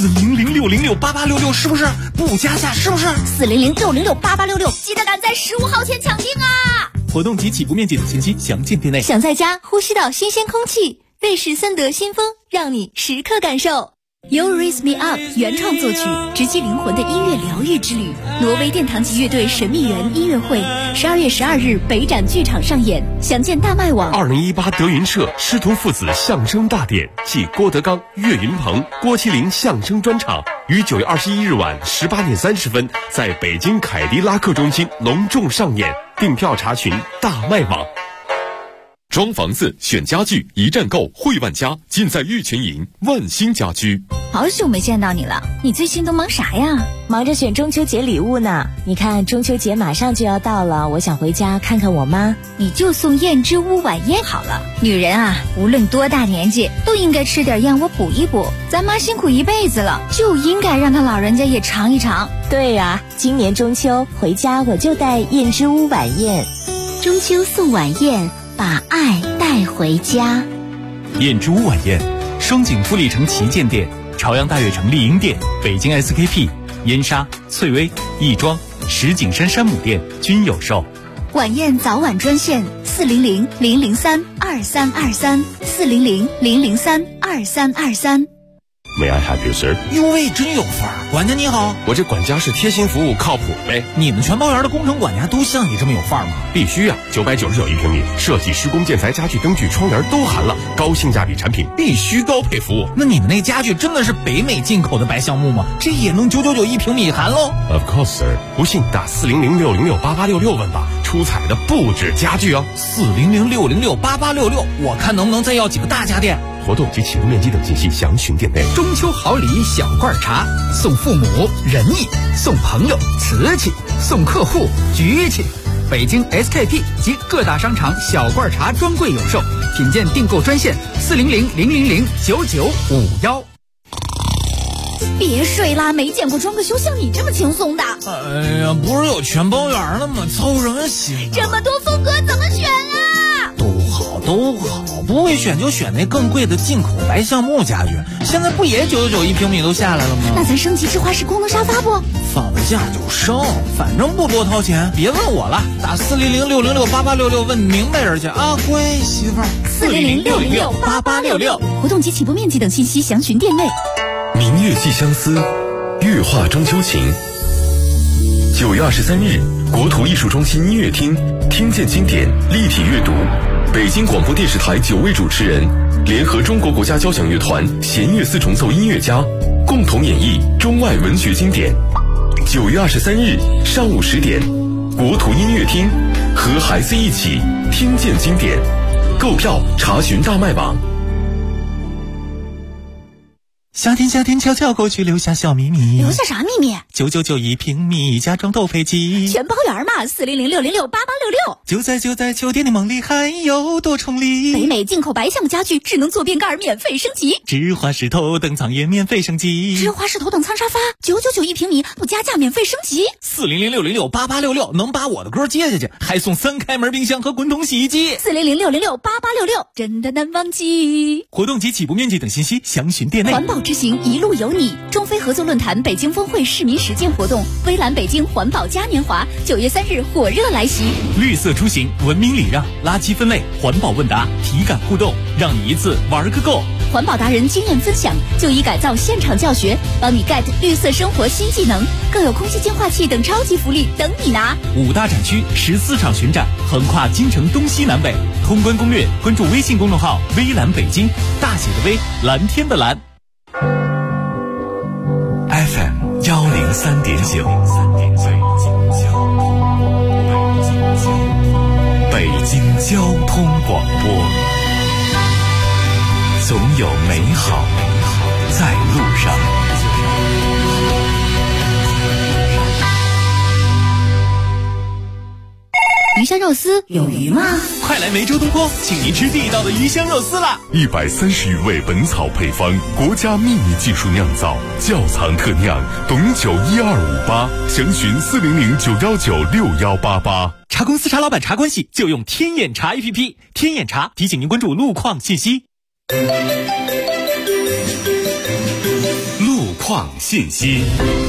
S6: 4006068866是不是？不加价是不是
S13: ？4006068866，记得赶在15号前抢订啊！
S6: 活动及起步面积等信息详见店内。
S13: 想在家呼吸到新鲜空气，瑞士森德新风让你时刻感受。You Raise Me Up 原创作曲，直击灵魂的音乐疗愈之旅。挪威殿堂级乐队神秘园音乐会，12月12日北展剧场上演，详见大麦网。
S15: 2018德云社师徒父子相声大典暨郭德纲、岳云鹏、郭麒麟相声专场于9月21日晚18点30分在北京凯迪拉克中心隆重上演，订票查询大麦网。装房子选家具一站购汇万家，尽在玉泉营万兴家居。
S13: 好久没见到你了，你最近都忙啥呀？
S16: 忙着选中秋节礼物呢。你看中秋节马上就要到了，我想回家看看我妈。
S13: 你就送燕之屋晚宴好了。女人啊，无论多大年纪，都应该吃点燕窝补一补。咱妈辛苦一辈子了，就应该让她老人家也尝一尝。
S16: 对呀，今年中秋回家我就带燕之屋晚宴。
S13: 中秋送晚宴，把爱带回家。
S6: 燕之屋晚宴，双井富力城旗舰店、朝阳大悦城丽婴店、北京 SKP、燕莎、翠微、亦庄、石景山山姆店均有售。
S13: 晚宴早晚专线400-003-2323，400-003-2323。
S15: May I help you, sir？
S6: 哟喂，真有范儿！管家你好，
S15: 我这管家是贴心服务，靠谱呗。
S6: 你们全包园的工程管家都像你这么有范儿吗？
S15: 必须啊！999一平米，设计、施工、建材、家具、灯具、窗帘都含了，高性价比产品必须高配服务。
S6: 那你们那家具真的是北美进口的白橡木吗？这也能999一平米含喽
S15: ？Of course, sir。不信打400-606-8866问吧，出彩的不止家具哦。
S6: 400-606-8866，我看能不能再要几个大家电。
S15: 活动及起步面积等信息详询店内。
S17: 中秋好礼小罐茶，送父母仁义，送朋友瓷器，送客户局气。北京 SKP 及各大商场小罐茶专柜有售，品鉴订购专线400-000-9951。
S13: 别睡啦，没见过装个修像你这么轻松的。
S18: 哎呀，不是有全包圆了吗？凑什么心？
S13: 这么多风格怎么选啊？
S18: 都好，不会选就选那更贵的进口白橡木家具，现在不也999一平米都下来了吗？
S13: 那咱升级智化式功能沙发不？
S18: 放了假就升，反正不多掏钱。别问我了，打400-606-8866问明白人去啊，乖媳妇儿。
S13: 400-606-8866，活动及起步面积等信息详询店内。
S19: 明月寄相思，月画中秋情。9月23日，国土艺术中心音乐厅听见经典立体阅读，北京广播电视台9位主持人联合中国国家交响乐团弦乐四重奏音乐家，共同演绎中外文学经典。9月23日上午10点，国土音乐厅和孩子一起听见经典，购票查询大麦网。
S18: 夏天悄悄过去，留下小秘密。
S13: 留下啥秘密
S18: ？999一平米，家装都配齐，
S13: 全包圆嘛。400-606-8866。
S18: 就在秋天的梦里，还有多重礼。
S13: 北美进口白橡木家具，智能坐便盖免费升级。
S18: 智化式头等舱也免费升级。
S13: 智化式头等舱沙发999一平米，不加价免费升级。
S18: 400-606-8866能把我的歌接下去，还送3开门冰箱和滚筒洗衣机。
S13: 400-606-8866真的难忘记。
S18: 活动及起步面积等信息详询店内。
S13: 环保之行一路有你，中非合作论坛北京峰会市民实践活动，微蓝北京环保嘉年华9月3日火热来袭。
S6: 绿色出行，文明礼让，垃圾分类，环保问答，体感互动，让你一次玩个够。
S13: 环保达人经验分享，就医改造现场教学，帮你 get 绿色生活新技能，更有空气净化器等超级福利等你拿。
S6: 5大展区14场巡展，横跨京城东西南北。通关攻略，关注微信公众号微蓝北京，大写的微，蓝天的蓝。
S5: FM 103.9，北京交通广播，总有美好在路上。
S13: 鱼香肉丝有鱼吗？
S6: 快来梅州东坡，请您吃地道的鱼香肉丝啦
S19: ！130余味本草配方，国家秘密技术酿造，窖藏特酿，董酒1258，详询400-919-6188。
S6: 茶公司茶老板茶关系就用天眼茶 APP， 天眼茶提醒您关注路况信息。
S19: 路况信息。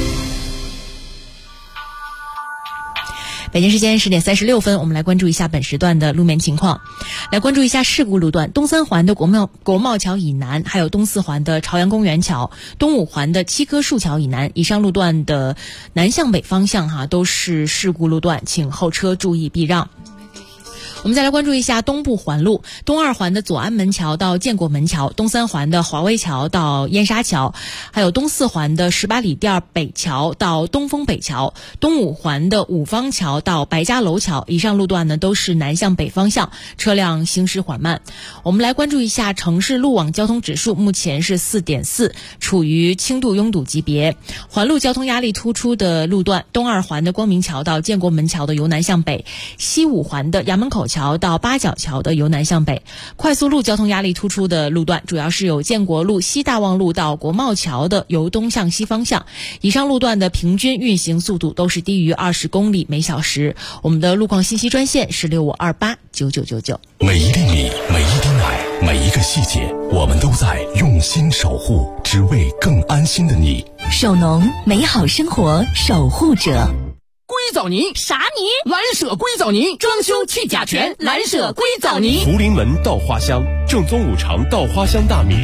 S3: 北京时间10点36分，我们来关注一下本时段的路面情况。来关注一下事故路段：东三环的国贸桥以南，还有东四环的朝阳公园桥，东五环的7棵树桥以南。以上路段的南向北方向都是事故路段，请后车注意避让。我们再来关注一下东部环路：东二环的左安门桥到建国门桥，东三环的华威桥到燕莎桥，还有东四环的18里店北桥到东风北桥，东五环的五方桥到白家楼桥。以上路段呢都是南向北方向，车辆行驶缓慢。我们来关注一下城市路网交通指数，目前是4.4，处于轻度拥堵级别。环路交通压力突出的路段：东二环的光明桥到建国门桥的由南向北，西五环的衙门口桥到八角桥的由南向北。快速路交通压力突出的路段主要是有建国路、西大望路到国贸桥的由东向西方向。以上路段的平均运行速度都是低于20公里每小时。我们的路况信息专线是65289999。
S9: 每一粒米，每一滴奶，每一个细节，我们都在用心守护，只为更安心的你。
S16: 首农，美好生活守护者。
S17: 硅藻泥
S13: 啥泥？
S17: 蓝舍硅藻泥，装修去甲醛，蓝舍硅藻泥。
S15: 福临门稻花香，正宗五常稻花香大米。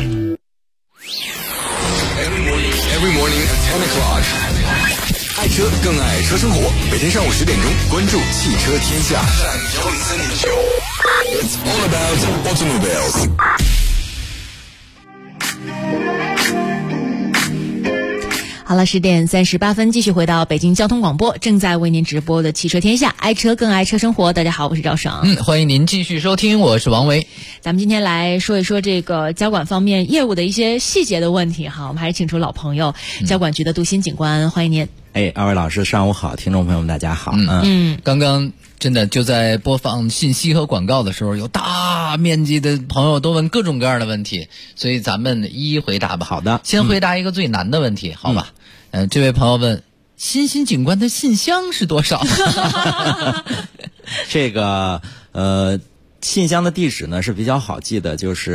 S2: Every morning at 10 o'clock， 爱车更爱车生活。每天上午10点钟，关注汽车天下。It's all about automobiles。
S3: 好了，10点38分，继续回到北京交通广播，正在为您直播的汽车天下，爱车更爱车生活。大家好，我是赵爽。
S1: 欢迎您继续收听，我是王维。
S3: 咱们今天来说一说这个交管方面业务的一些细节的问题哈。我们还是请出老朋友，交管局的杜鑫警官，欢迎您。
S12: 二位老师上午好，听众朋友们大家好。
S1: 刚刚真的就在播放信息和广告的时候，有大面积的朋友都问各种各样的问题，所以咱们一一回答吧。
S12: 好的，
S1: 先回答一个最难的问题，好吧？这位朋友问，鑫警官的信箱是多少？
S12: 这个信箱的地址呢是比较好记的，就是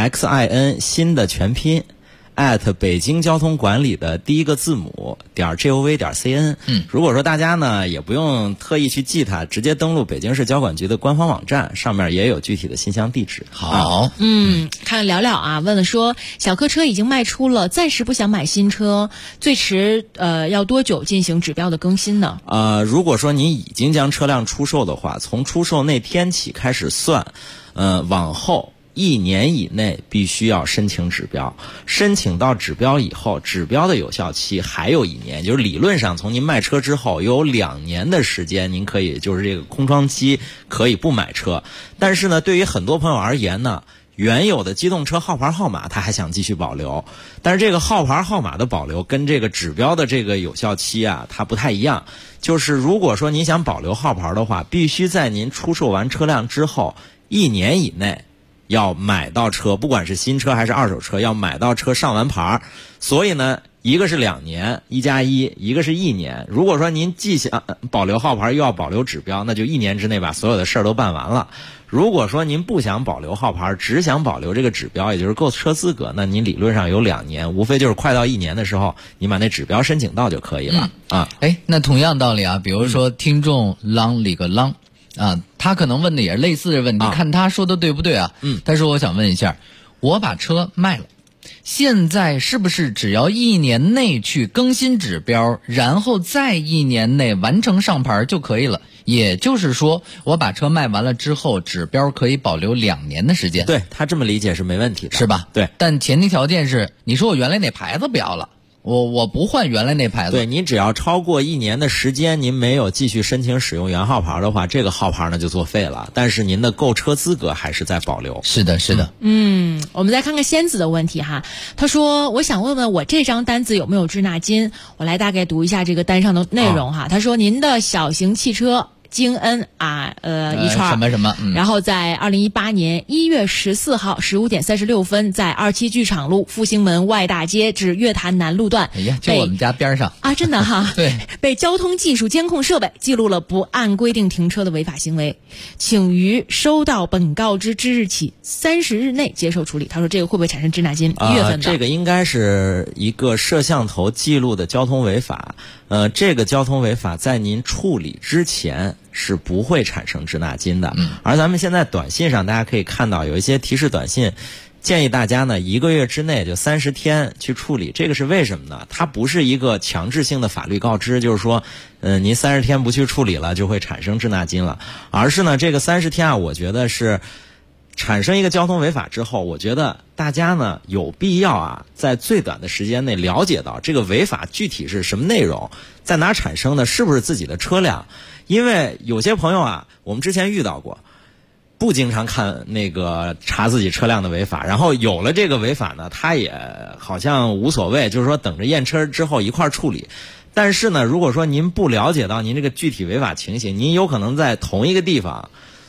S12: XIN 新的全拼北京交通管理的第一个字母.gov.cn。如果说大家呢也不用特意去记它，直接登录北京市交管局的官方网站，上面也有具体的信箱地址。
S1: 好，
S3: 看聊聊啊，问了说小客车已经卖出了，暂时不想买新车，最迟要多久进行指标的更新呢？
S12: 如果说您已经将车辆出售的话，从出售那天起开始算，往后1年以内必须要申请指标，申请到指标以后，指标的有效期还有1年，就是理论上从您卖车之后有2年的时间，您可以就是这个空窗期可以不买车。但是呢，对于很多朋友而言呢，原有的机动车号牌号码他还想继续保留，但是这个号牌号码的保留跟这个指标的这个有效期啊，它不太一样。就是如果说您想保留号牌的话，必须在您出售完车辆之后1年以内要买到车，不管是新车还是二手车，要买到车上完牌。所以呢，一个是2年1+1，一个是1年。如果说您既想保留号牌又要保留指标，那就1年之内把所有的事儿都办完了。如果说您不想保留号牌，只想保留这个指标，也就是购车资格，那您理论上有2年，无非就是快到1年的时候，你把那指标申请到就可以了。
S1: 那同样道理啊，比如说听众啷里个啷他可能问的也是类似的问题，看他说的对不对啊？但是我想问一下，我把车卖了，现在是不是只要1年内去更新指标，然后再1年内完成上牌就可以了？也就是说，我把车卖完了之后，指标可以保留2年的时间。
S12: 对，他这么理解是没问题的，
S1: 是吧？
S12: 对，
S1: 但前提条件是，你说我原来那牌子不要了，我不换原来那牌子。
S12: 对，你只要超过1年的时间，您没有继续申请使用原号牌的话，这个号牌呢就作废了，但是您的购车资格还是在保留。
S1: 是的，是的。
S3: 我们再看看仙子的问题哈，他说我想问问我这张单子有没有滞纳金，我来大概读一下这个单上的内容哈。他说您的小型汽车京恩一串
S1: 什么，
S3: 然后在2018年1月14号15点36分，在27剧场路复兴门外大街至月坛南路段，
S1: 就我们家边上
S3: 啊，真的哈，
S1: 对，
S3: 被交通技术监控设备记录了不按规定停车的违法行为，请于收到本告知之日起30日内接受处理。他说这个会不会产生滞纳金？1月份的
S12: 这个应该是一个摄像头记录的交通违法。这个交通违法在您处理之前是不会产生滞纳金的。而咱们现在短信上大家可以看到有一些提示短信，建议大家呢1个月之内就30天去处理。这个是为什么呢？它不是一个强制性的法律告知，就是说您30天不去处理了就会产生滞纳金了，而是呢这个30天啊，我觉得是产生一个交通违法之后，我觉得大家呢有必要在最短的时间内了解到这个违法具体是什么内容，在哪产生的，是不是自己的车辆。因为有些朋友我们之前遇到过，不经常看那个查自己车辆的违法，然后有了这个违法呢，他也好像无所谓，就是说等着验车之后一块处理。但是呢，如果说您不了解到您这个具体违法情形，您有可能在同一个地方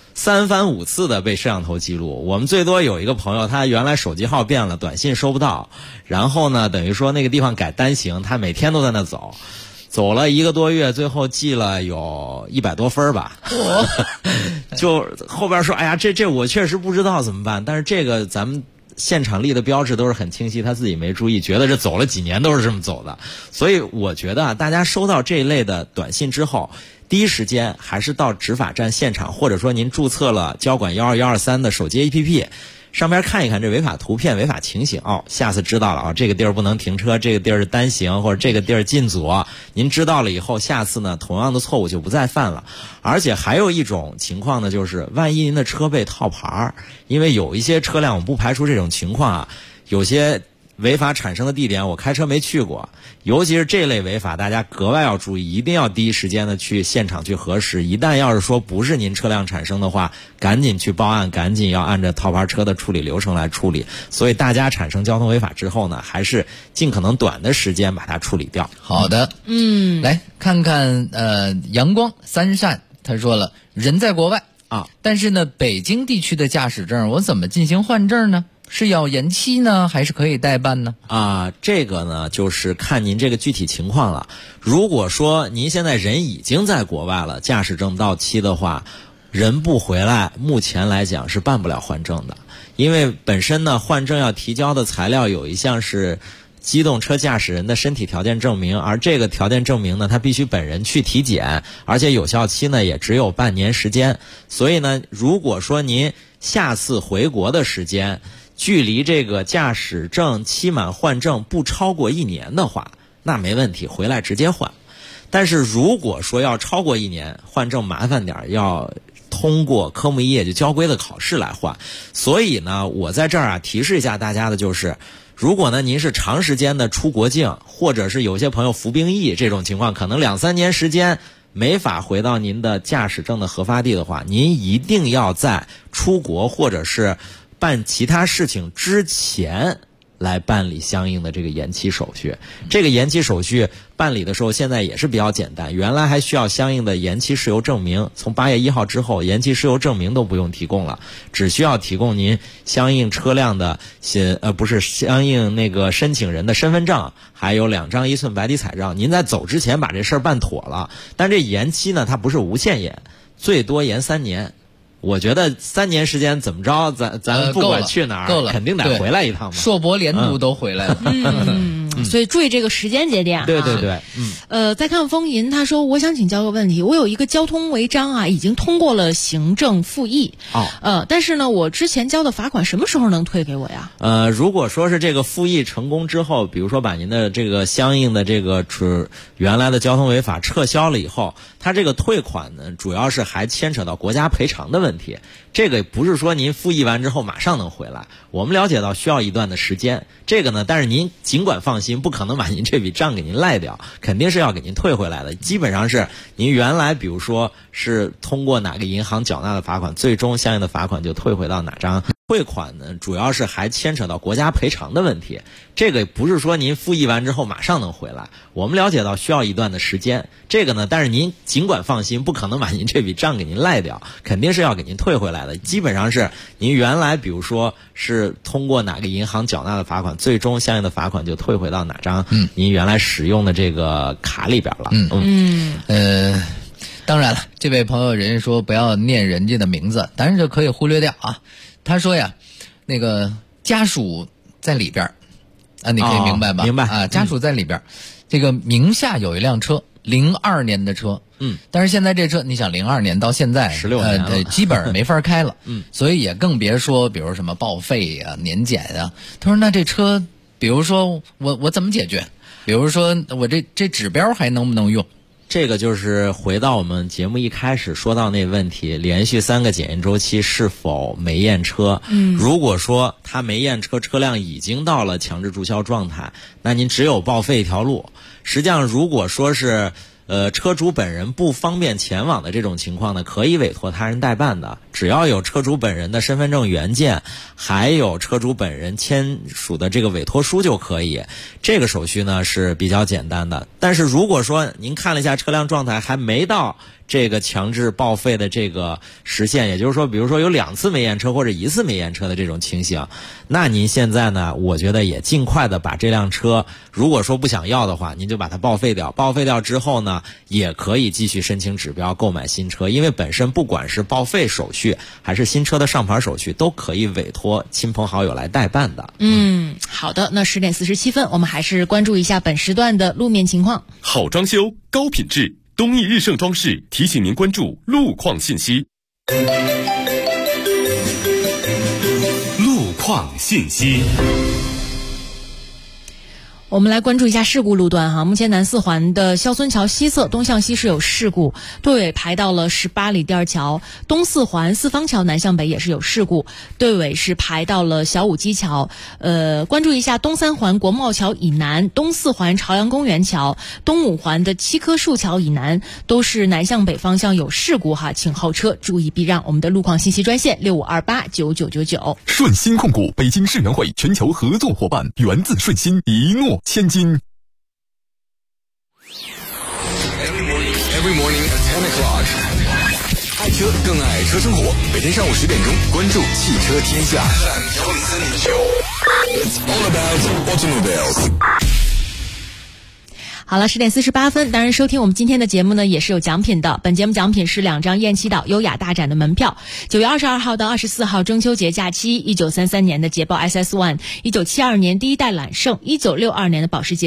S12: 3番5次的被摄像头记录。我们最多有一个朋友，他原来手机号变了，短信收不到，然后呢等于说那个地方改单行，他每天都在那走了1个多月，最后记了有100多分吧。就后边说哎呀这我确实不知道怎么办，但是这个咱们现场立的标志都是很清晰，他自己没注意，觉得这走了几年都是这么走的。所以我觉得大家收到这一类的短信之后，第一时间还是到执法站现场，或者说您注册了交管12123的手机 APP， 上边看一看这违法图片、违法情形，下次知道了这个地儿不能停车，这个地儿是单行，或者这个地儿禁左，您知道了以后，下次呢同样的错误就不再犯了。而且还有一种情况呢，就是万一您的车被套牌，因为有一些车辆我们不排除这种情况有些违法产生的地点我开车没去过，尤其是这类违法大家格外要注意，一定要第一时间的去现场去核实，一旦要是说不是您车辆产生的话，赶紧去报案，赶紧要按照套牌车的处理流程来处理。所以大家产生交通违法之后呢，还是尽可能短的时间把它处理掉。
S1: 好的，来看看阳光三善，他说了，人在国外啊，但是呢北京地区的驾驶证我怎么进行换证呢？是要延期呢，还是可以代办呢？
S12: 这个呢，就是看您这个具体情况了。如果说您现在人已经在国外了，驾驶证到期的话，人不回来，目前来讲是办不了换证的。因为本身呢，换证要提交的材料有一项是机动车驾驶人的身体条件证明，而这个条件证明呢，他必须本人去体检，而且有效期呢也只有半年时间。所以呢，如果说您下次回国的时间距离这个驾驶证期满换证不超过1年的话，那没问题，回来直接换。但是如果说要超过1年，换证麻烦点，要通过科目1也就交规的考试来换。所以呢，我在这儿提示一下大家的就是，如果呢您是长时间的出国境，或者是有些朋友服兵役这种情况，可能2-3年时间没法回到您的驾驶证的核发地的话，您一定要在出国或者是办其他事情之前来办理相应的这个延期手续。这个延期手续办理的时候现在也是比较简单，原来还需要相应的延期事由证明，从8月1号之后延期事由证明都不用提供了，只需要提供您相应车辆的相应那个申请人的身份证，还有2张1寸白底彩照，您在走之前把这事儿办妥了。但这延期呢，它不是无限延，最多延3年。我觉得3年时间怎么着，咱不管去哪儿，
S1: 够了，
S12: 肯定得回来一趟嘛。
S1: 硕博连读都回来了。
S3: 所以注意这个时间节点啊。
S12: 对对对，
S3: 再看风吟，他说我想请教个问题，我有一个交通违章啊，已经通过了行政复议。但是呢，我之前交的罚款什么时候能退给我呀？
S12: 如果说是这个复议成功之后，比如说把您的这个相应的这个原来的交通违法撤销了以后，它这个退款呢，主要是还牵扯到国家赔偿的问题。这个不是说您复议完之后马上能回来，我们了解到需要一段的时间。这个呢，但是您尽管放心，不可能把您这笔账给您赖掉，肯定是要给您退回来的。基本上是您原来比如说是通过哪个银行缴纳的罚款，最终相应的罚款就退回到哪张。退款呢，主要是还牵扯到国家赔偿的问题。这个不是说您复议完之后马上能回来，我们了解到需要一段的时间。这个呢，但是您尽管放心，不可能把您这笔账给您赖掉，肯定是要给您退回来的。基本上是您原来比如说是通过哪个银行缴纳的罚款，最终相应的罚款就退回到哪张您原来使用的这个卡里边了。
S1: 当然了，这位朋友人家说不要念人家的名字，当然就可以忽略掉啊。他说呀，那个家属在里边啊，你可以明白吧？
S12: 明白
S1: 啊，家属在里边，这个名下有一辆车，02年的车，但是现在这车你想02年到现在
S12: 16年了，
S1: 基本上没法开了，所以也更别说比如什么报废啊、年检啊。他说那这车，比如说我怎么解决？比如说我这指标还能不能用？
S12: 这个就是回到我们节目一开始说到那问题，连续3个检验周期是否没验车。如果说他没验车，车辆已经到了强制注销状态，那您只有报废一条路。实际上如果说是车主本人不方便前往的这种情况呢，可以委托他人代办的，只要有车主本人的身份证原件，还有车主本人签署的这个委托书就可以。这个手续呢是比较简单的。但是如果说您看了一下车辆状态还没到这个强制报废的这个时限，也就是说比如说有2次没验车或者1次没验车的这种情形，那您现在呢，我觉得也尽快的把这辆车，如果说不想要的话，您就把它报废掉。报废掉之后呢，也可以继续申请指标购买新车，因为本身不管是报废手续还是新车的上牌手续，都可以委托亲朋好友来代办的。
S3: 好的，那10点47分，我们还是关注一下本时段的路面情况。
S15: 好装修，高品质，东义日盛装饰提醒您关注路况信息。路况信息。
S3: 我们来关注一下事故路段哈。目前南四环的肖村桥西侧东向西是有事故，队尾排到了18里店桥；东四环四方桥南向北也是有事故，队尾是排到了小武基桥。关注一下东三环国贸桥以南、东四环朝阳公园桥、东五环的七棵树桥以南都是南向北方向有事故哈，请后车注意避让。我们的路况信息专线65289999。
S19: 顺鑫控股北京世园会全球合作伙伴，源自顺鑫，一诺千金。
S2: Every morning at 10 o'clock， 爱车更爱车生活。每天上午10点钟，关注汽车天下。It's all about automobiles。
S3: 好了，10点48分。当然，收听我们今天的节目呢，也是有奖品的。本节目奖品是2张雁栖岛优雅大展的门票。9月22号到24号中秋节假期，1933年的捷豹 SS1，1972年第一代揽胜，1962年的保时捷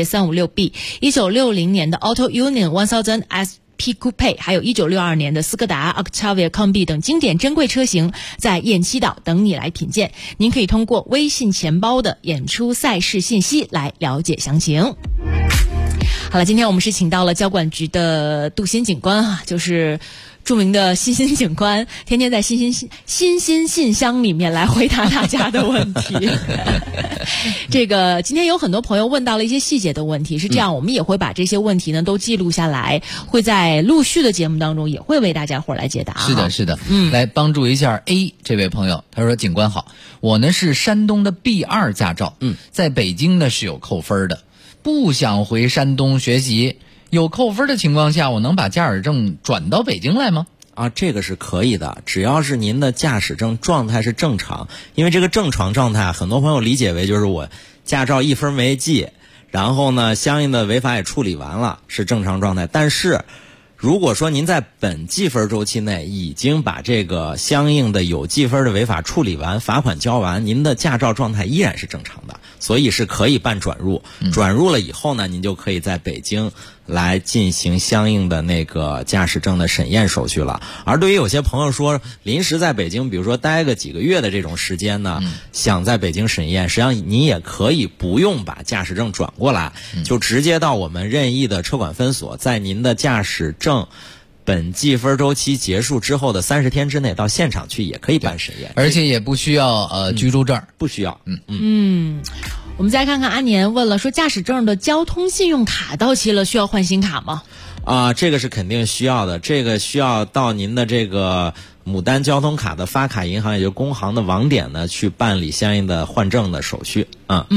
S3: 356B，1960年的 Auto Union 1000 SP Coupe， 还有1962年的斯柯达 Octavia Combi 等经典珍贵车型，在雁栖岛等你来品鉴。您可以通过微信钱包的演出赛事信息来了解详情。好了，今天我们是请到了交管局的杜鑫警官啊，就是著名的欣欣警官，天天在欣欣信箱里面来回答大家的问题。这个今天有很多朋友问到了一些细节的问题，是这样，我们也会把这些问题呢都记录下来，会在陆续的节目当中也会为大家伙来解答。
S1: 是的，是的，来帮助一下 A 这位朋友，他说：“警官好，我呢是山东的 B2 驾照，在北京呢是有扣分的。不想回山东学习，有扣分的情况下，我能把驾驶证转到北京来吗？”
S12: 这个是可以的，只要是您的驾驶证状态是正常。因为这个正常状态，很多朋友理解为就是我驾照1分没记，然后呢相应的违法也处理完了，是正常状态。但是如果说您在本记分周期内已经把这个相应的有记分的违法处理完，罚款交完，您的驾照状态依然是正常的，所以是可以办转入。转入了以后呢，您就可以在北京来进行相应的那个驾驶证的审验手续了。而对于有些朋友说临时在北京比如说待个几个月的这种时间呢，想在北京审验，实际上您也可以不用把驾驶证转过来，就直接到我们任意的车管分所，在您的驾驶证本记分周期结束之后的30天之内到现场去也可以办审验，
S1: 而且也不需要居住证，
S12: 不需要。
S3: 我们再看看阿年问了，说驾驶证的交通信用卡到期了，需要换新卡吗？
S12: 这个是肯定需要的，这个需要到您的这个牡丹交通卡的发卡银行，也就是工行的网点呢，去办理相应的换证的手续。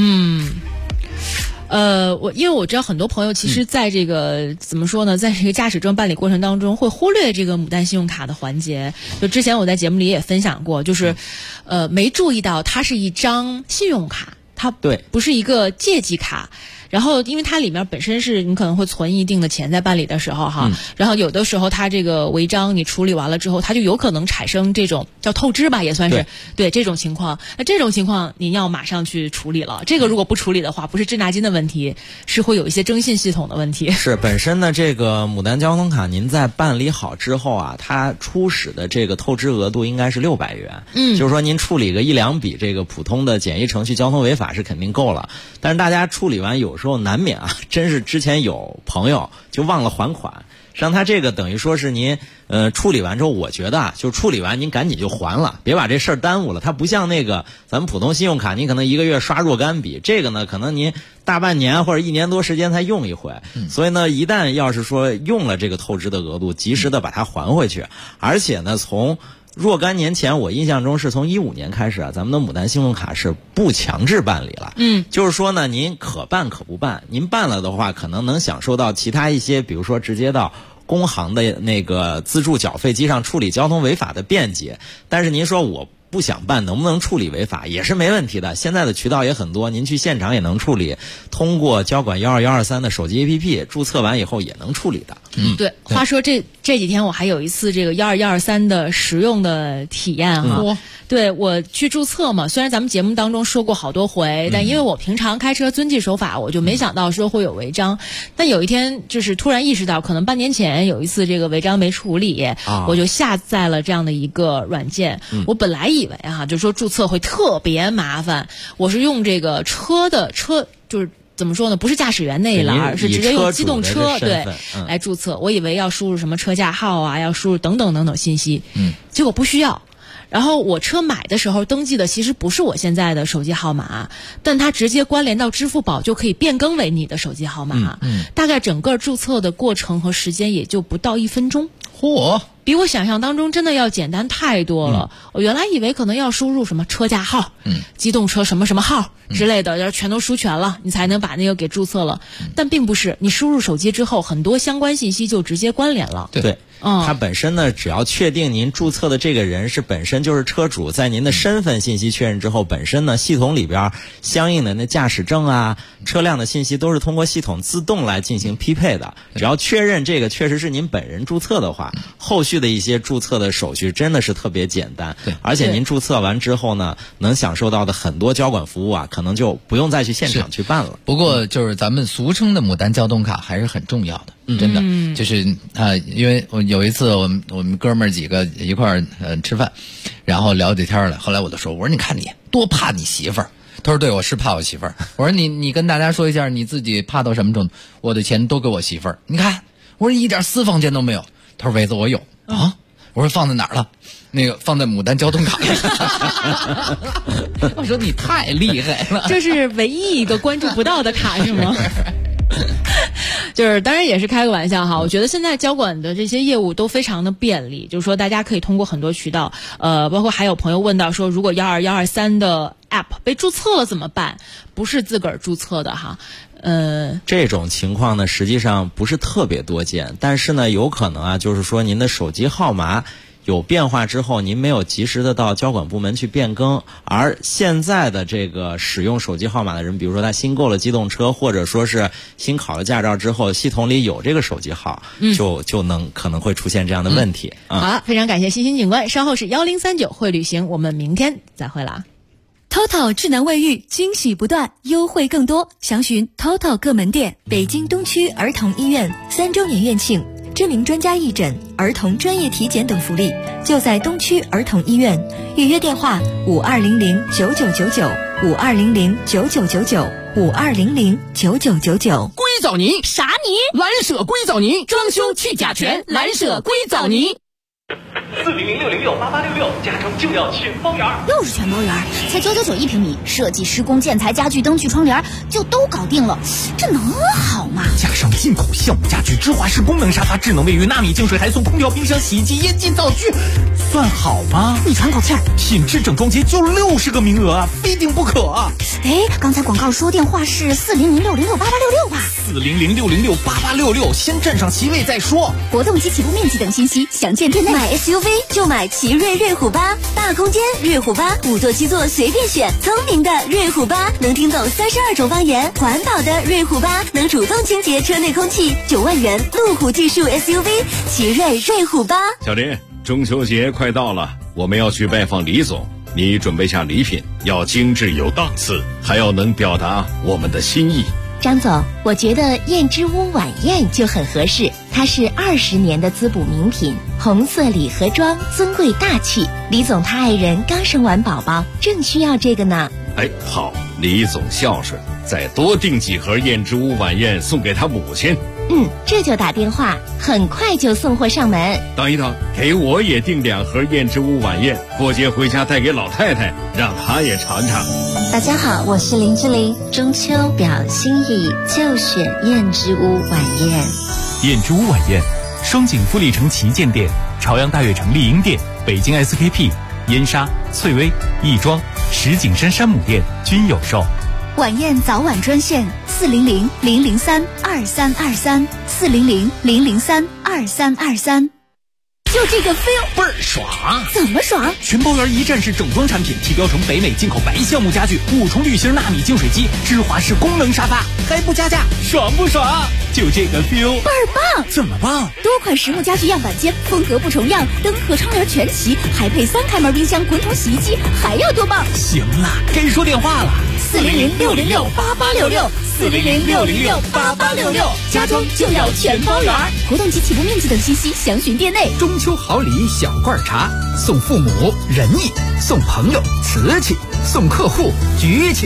S3: 因为我知道很多朋友其实在这个怎么说呢，在这个驾驶证办理过程当中会忽略这个牡丹信用卡的环节。就之前我在节目里也分享过，就是没注意到它是一张信用卡，它不是一个借记卡。然后因为它里面本身是你可能会存一定的钱在办理的时候哈，然后有的时候它这个违章你处理完了之后，它就有可能产生这种叫透支吧，也算是对这种情况。那这种情况您要马上去处理了，这个如果不处理的话，不是滞纳金的问题，是会有一些征信系统的问题。
S12: 是本身呢这个牡丹交通卡您在办理好之后啊，它初始的这个透支额度应该是600元，就是说您处理个1-2笔这个普通的简易程序交通违法是肯定够了。但是大家处理完有时候难免啊，真是之前有朋友就忘了还款，让他这个等于说是您处理完之后，我觉得啊，就处理完您赶紧就还了，别把这事儿耽误了。它不像那个咱们普通信用卡，您可能1个月刷若干笔，这个呢可能您大半年或者1年多时间才用一回。所以呢，一旦要是说用了这个透支的额度，及时的把它还回去。而且呢，从若干年前，我印象中是从15年开始啊，咱们的牡丹信用卡是不强制办理了。就是说呢，您可办可不办。您办了的话，可能能享受到其他一些，比如说直接到工行的那个自助缴费机上处理交通违法的便捷。但是您说我不想办，能不能处理违法也是没问题的。现在的渠道也很多，您去现场也能处理，通过交管12123的手机 APP 注册完以后也能处理的。
S3: 对。话说这几天我还有一次这个12123的实用的体验哈。对，我去注册嘛，虽然咱们节目当中说过好多回，但因为我平常开车遵纪守法，我就没想到说会有违章。但有一天就是突然意识到，可能半年前有一次这个违章没处理，我就下载了这样的一个软件。我本来以为就是说注册会特别麻烦，我是用这个车就是怎么说呢？不是驾驶员那一栏，而是直接用机动车来注册。我以为要输入什么车架号啊，要输入等等等等信息，结果不需要。然后我车买的时候登记的其实不是我现在的手机号码，但它直接关联到支付宝就可以变更为你的手机号码。大概整个注册的过程和时间也就不到1分钟。
S1: 嚯！
S3: 比我想象当中真的要简单太多了。我原来以为可能要输入什么车架号、机动车什么什么号之类的，要全都输全了，你才能把那个给注册了。但并不是，你输入手机之后，很多相关信息就直接关联了。
S12: 对。它本身呢，只要确定您注册的这个人是本身就是车主，在您的身份信息确认之后，本身呢系统里边相应的那驾驶证啊、车辆的信息都是通过系统自动来进行匹配的。只要确认这个确实是您本人注册的话，后续的一些注册的手续真的是特别简单。对，而且您注册完之后呢，能享受到的很多交管服务啊，可能就不用再去现场去办了。
S1: 不过就是咱们俗称的牡丹交通卡还是很重要的。真的，就是因为我有一次我们哥们儿几个一块儿吃饭，然后聊起天了。后来我就说，我说你看你多怕你媳妇儿。他说对，我是怕我媳妇儿。我说你跟大家说一下你自己怕到什么程度？我的钱都给我媳妇儿。你看，我说一点私房钱都没有。他说伟子我有啊。我说放在哪儿了？那个放在牡丹交通卡里。我说你太厉害了，
S3: 这是唯一一个关注不到的卡是吗？就是当然也是开个玩笑哈，我觉得现在交管的这些业务都非常的便利，就是说大家可以通过很多渠道，包括还有朋友问到说，如果12123的 app 被注册了怎么办？不是自个儿注册的哈。
S12: 这种情况呢，实际上不是特别多见，但是呢，有可能啊，就是说您的手机号码有变化之后，您没有及时的到交管部门去变更，而现在的这个使用手机号码的人，比如说他新购了机动车，或者说是新考了驾照之后，系统里有这个手机号，就可能会出现这样的问题。
S3: 好，非常感谢细心警官，稍后是1039会旅行，我们明天再会啦。
S13: TOTO 智能卫浴惊喜不断，优惠更多，详询 TOTO 各门店。北京东区儿童医院3周年院庆，知名专家义诊、儿童专业体检等福利，就在东区儿童医院。预约电话
S17: 52009999，52009999，52009999。
S20: 硅藻泥
S13: 啥泥？
S20: 蓝舍硅藻泥，装修去甲醛，蓝舍硅藻泥。
S6: 400-606-8866，家装就要全包圆。
S11: 又是全包圆，才999一平米，设计、施工、建材、家具、灯具、窗帘就都搞定了，这能好吗？
S6: 加上进口项目家具、芝华士功能沙发、智能卫浴、纳米净水，还送空调、冰箱、洗衣机、烟机、灶具，算好吗？
S11: 你喘口气儿，
S6: 品质整装节就60个名额啊，非订不可啊！
S11: 哎，刚才广告说电话是400-606-8866吧
S6: ？400-606-8866，先占上席位再说。
S11: 活动及起步面积等信息，详见店内。买 SUV 就买奇瑞瑞虎8，大空间瑞虎8，5座7座随便选，聪明的瑞虎8能听懂32种方言，环保的瑞虎8能主动清洁车内空气，9万元路虎技术 SUV 奇瑞瑞虎8。
S21: 小林，中秋节快到了，我们要去拜访李总，你准备下礼品，要精致有档次，还要能表达我们的心意。
S8: 张总，我觉得燕之屋晚宴就很合适，它是20年的滋补名品，红色礼盒装，尊贵大气。李总他爱人刚生完宝宝，正需要这个呢。
S21: 哎，好，李总孝顺，再多订几盒燕之屋晚宴送给他母亲。
S8: 这就打电话，很快就送货上门。
S21: 等一等，给我也订2盒燕之屋晚宴，过节回家带给老太太，让她也尝尝。
S8: 大家好，我是林志玲，中秋表心意就选燕之屋晚宴。
S6: 燕之屋晚宴，双井富力城旗舰店、朝阳大悦城丽婴店、北京 SKP、燕莎、翠微、亦庄、石景山山姆店均有售。
S11: 晚宴早晚专线400-003-2323，400-003-2323。就这个 feel
S6: 倍儿爽！
S11: 怎么爽？
S6: 全包圆一站式整装产品，提标成北美进口白橡木家具，5重滤芯纳米净水机，芝华士功能沙发，还不加价，爽不爽？就这个 feel
S11: 倍儿棒！
S6: 怎么棒？
S11: 多款实木家具样板间，风格不重样，灯和窗帘全齐，还配3开门冰箱、滚筒洗衣机，还要多棒？
S6: 行了，该说电话了。
S11: 400-606-8866，400-606-8866，家装就要全包圆。活动及起步面积等信息详询店内。
S17: 中秋好礼小罐茶，送父母仁义，送朋友瓷器，送客户局气。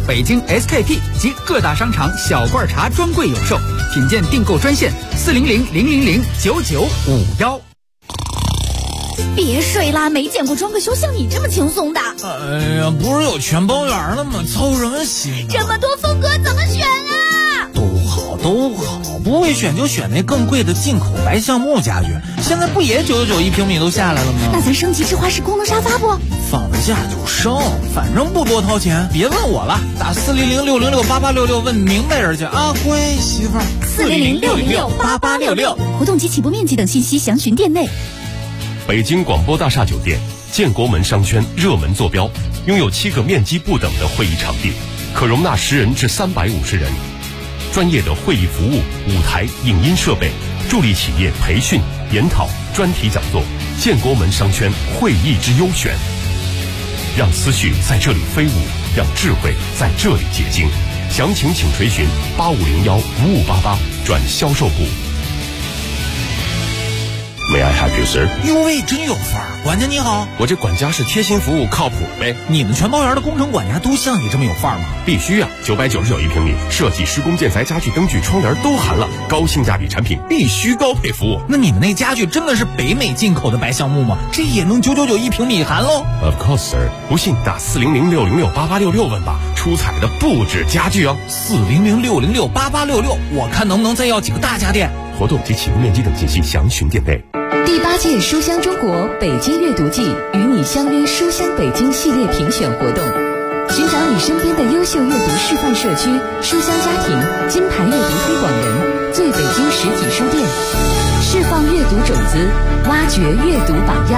S17: 北京 SKP 及各大商场小罐茶专柜有售，品鉴订购专线400-000-9951。
S13: 别睡啦，没见过装个修像你这么轻松的。
S18: 哎呀，不是有全包圆了吗？操什么心？
S13: 这么多风格怎么选啊？
S18: 都好，不会选就选那更贵的进口白橡木家具，现在不也999一平米都下来了吗？
S13: 那咱升级智化式功能沙发不？
S18: 放得下就升，反正不多掏钱，别问我了，打400-606-8866问明白人去啊，乖媳妇儿。
S13: 400-606-8866，活动及起步面积等信息详询店内。
S15: 北京广播大厦酒店建国门商圈热门坐标，拥有7个面积不等的会议场地，可容纳10人至350人。专业的会议服务、舞台、影音设备，助力企业培训、研讨、专题讲座。建国门商圈会议之优选，让思绪在这里飞舞，让智慧在这里结晶。详情请垂询8501-5588转销售部。May I help you, sir？
S18: 哟喂，真有范儿！管家你好，
S15: 我这管家是贴心服务，靠谱呗。
S18: 你们全包圆的工程管家都像你这么有范儿吗？
S15: 必须啊！999一平米，设计、施工、建材、家具、灯具、窗帘都含了，高性价比产品，必须高配服务。
S18: 那你们那家具真的是北美进口的白橡木吗？这也能999一平米含喽
S15: ？Of course, sir。不信打400-606-8866问吧，出彩的不止家具哦。
S18: 400-606-8866，我看能不能再要几个大家电。
S15: 活动及起步面积等信息详询店内。
S4: 第8届书香中国北京阅读季与你相约书香北京系列评选活动，寻找你身边的优秀阅读示范社区、书香家庭、金牌阅读推广人、最北京实体书店，释放阅读种子，挖掘阅读榜样。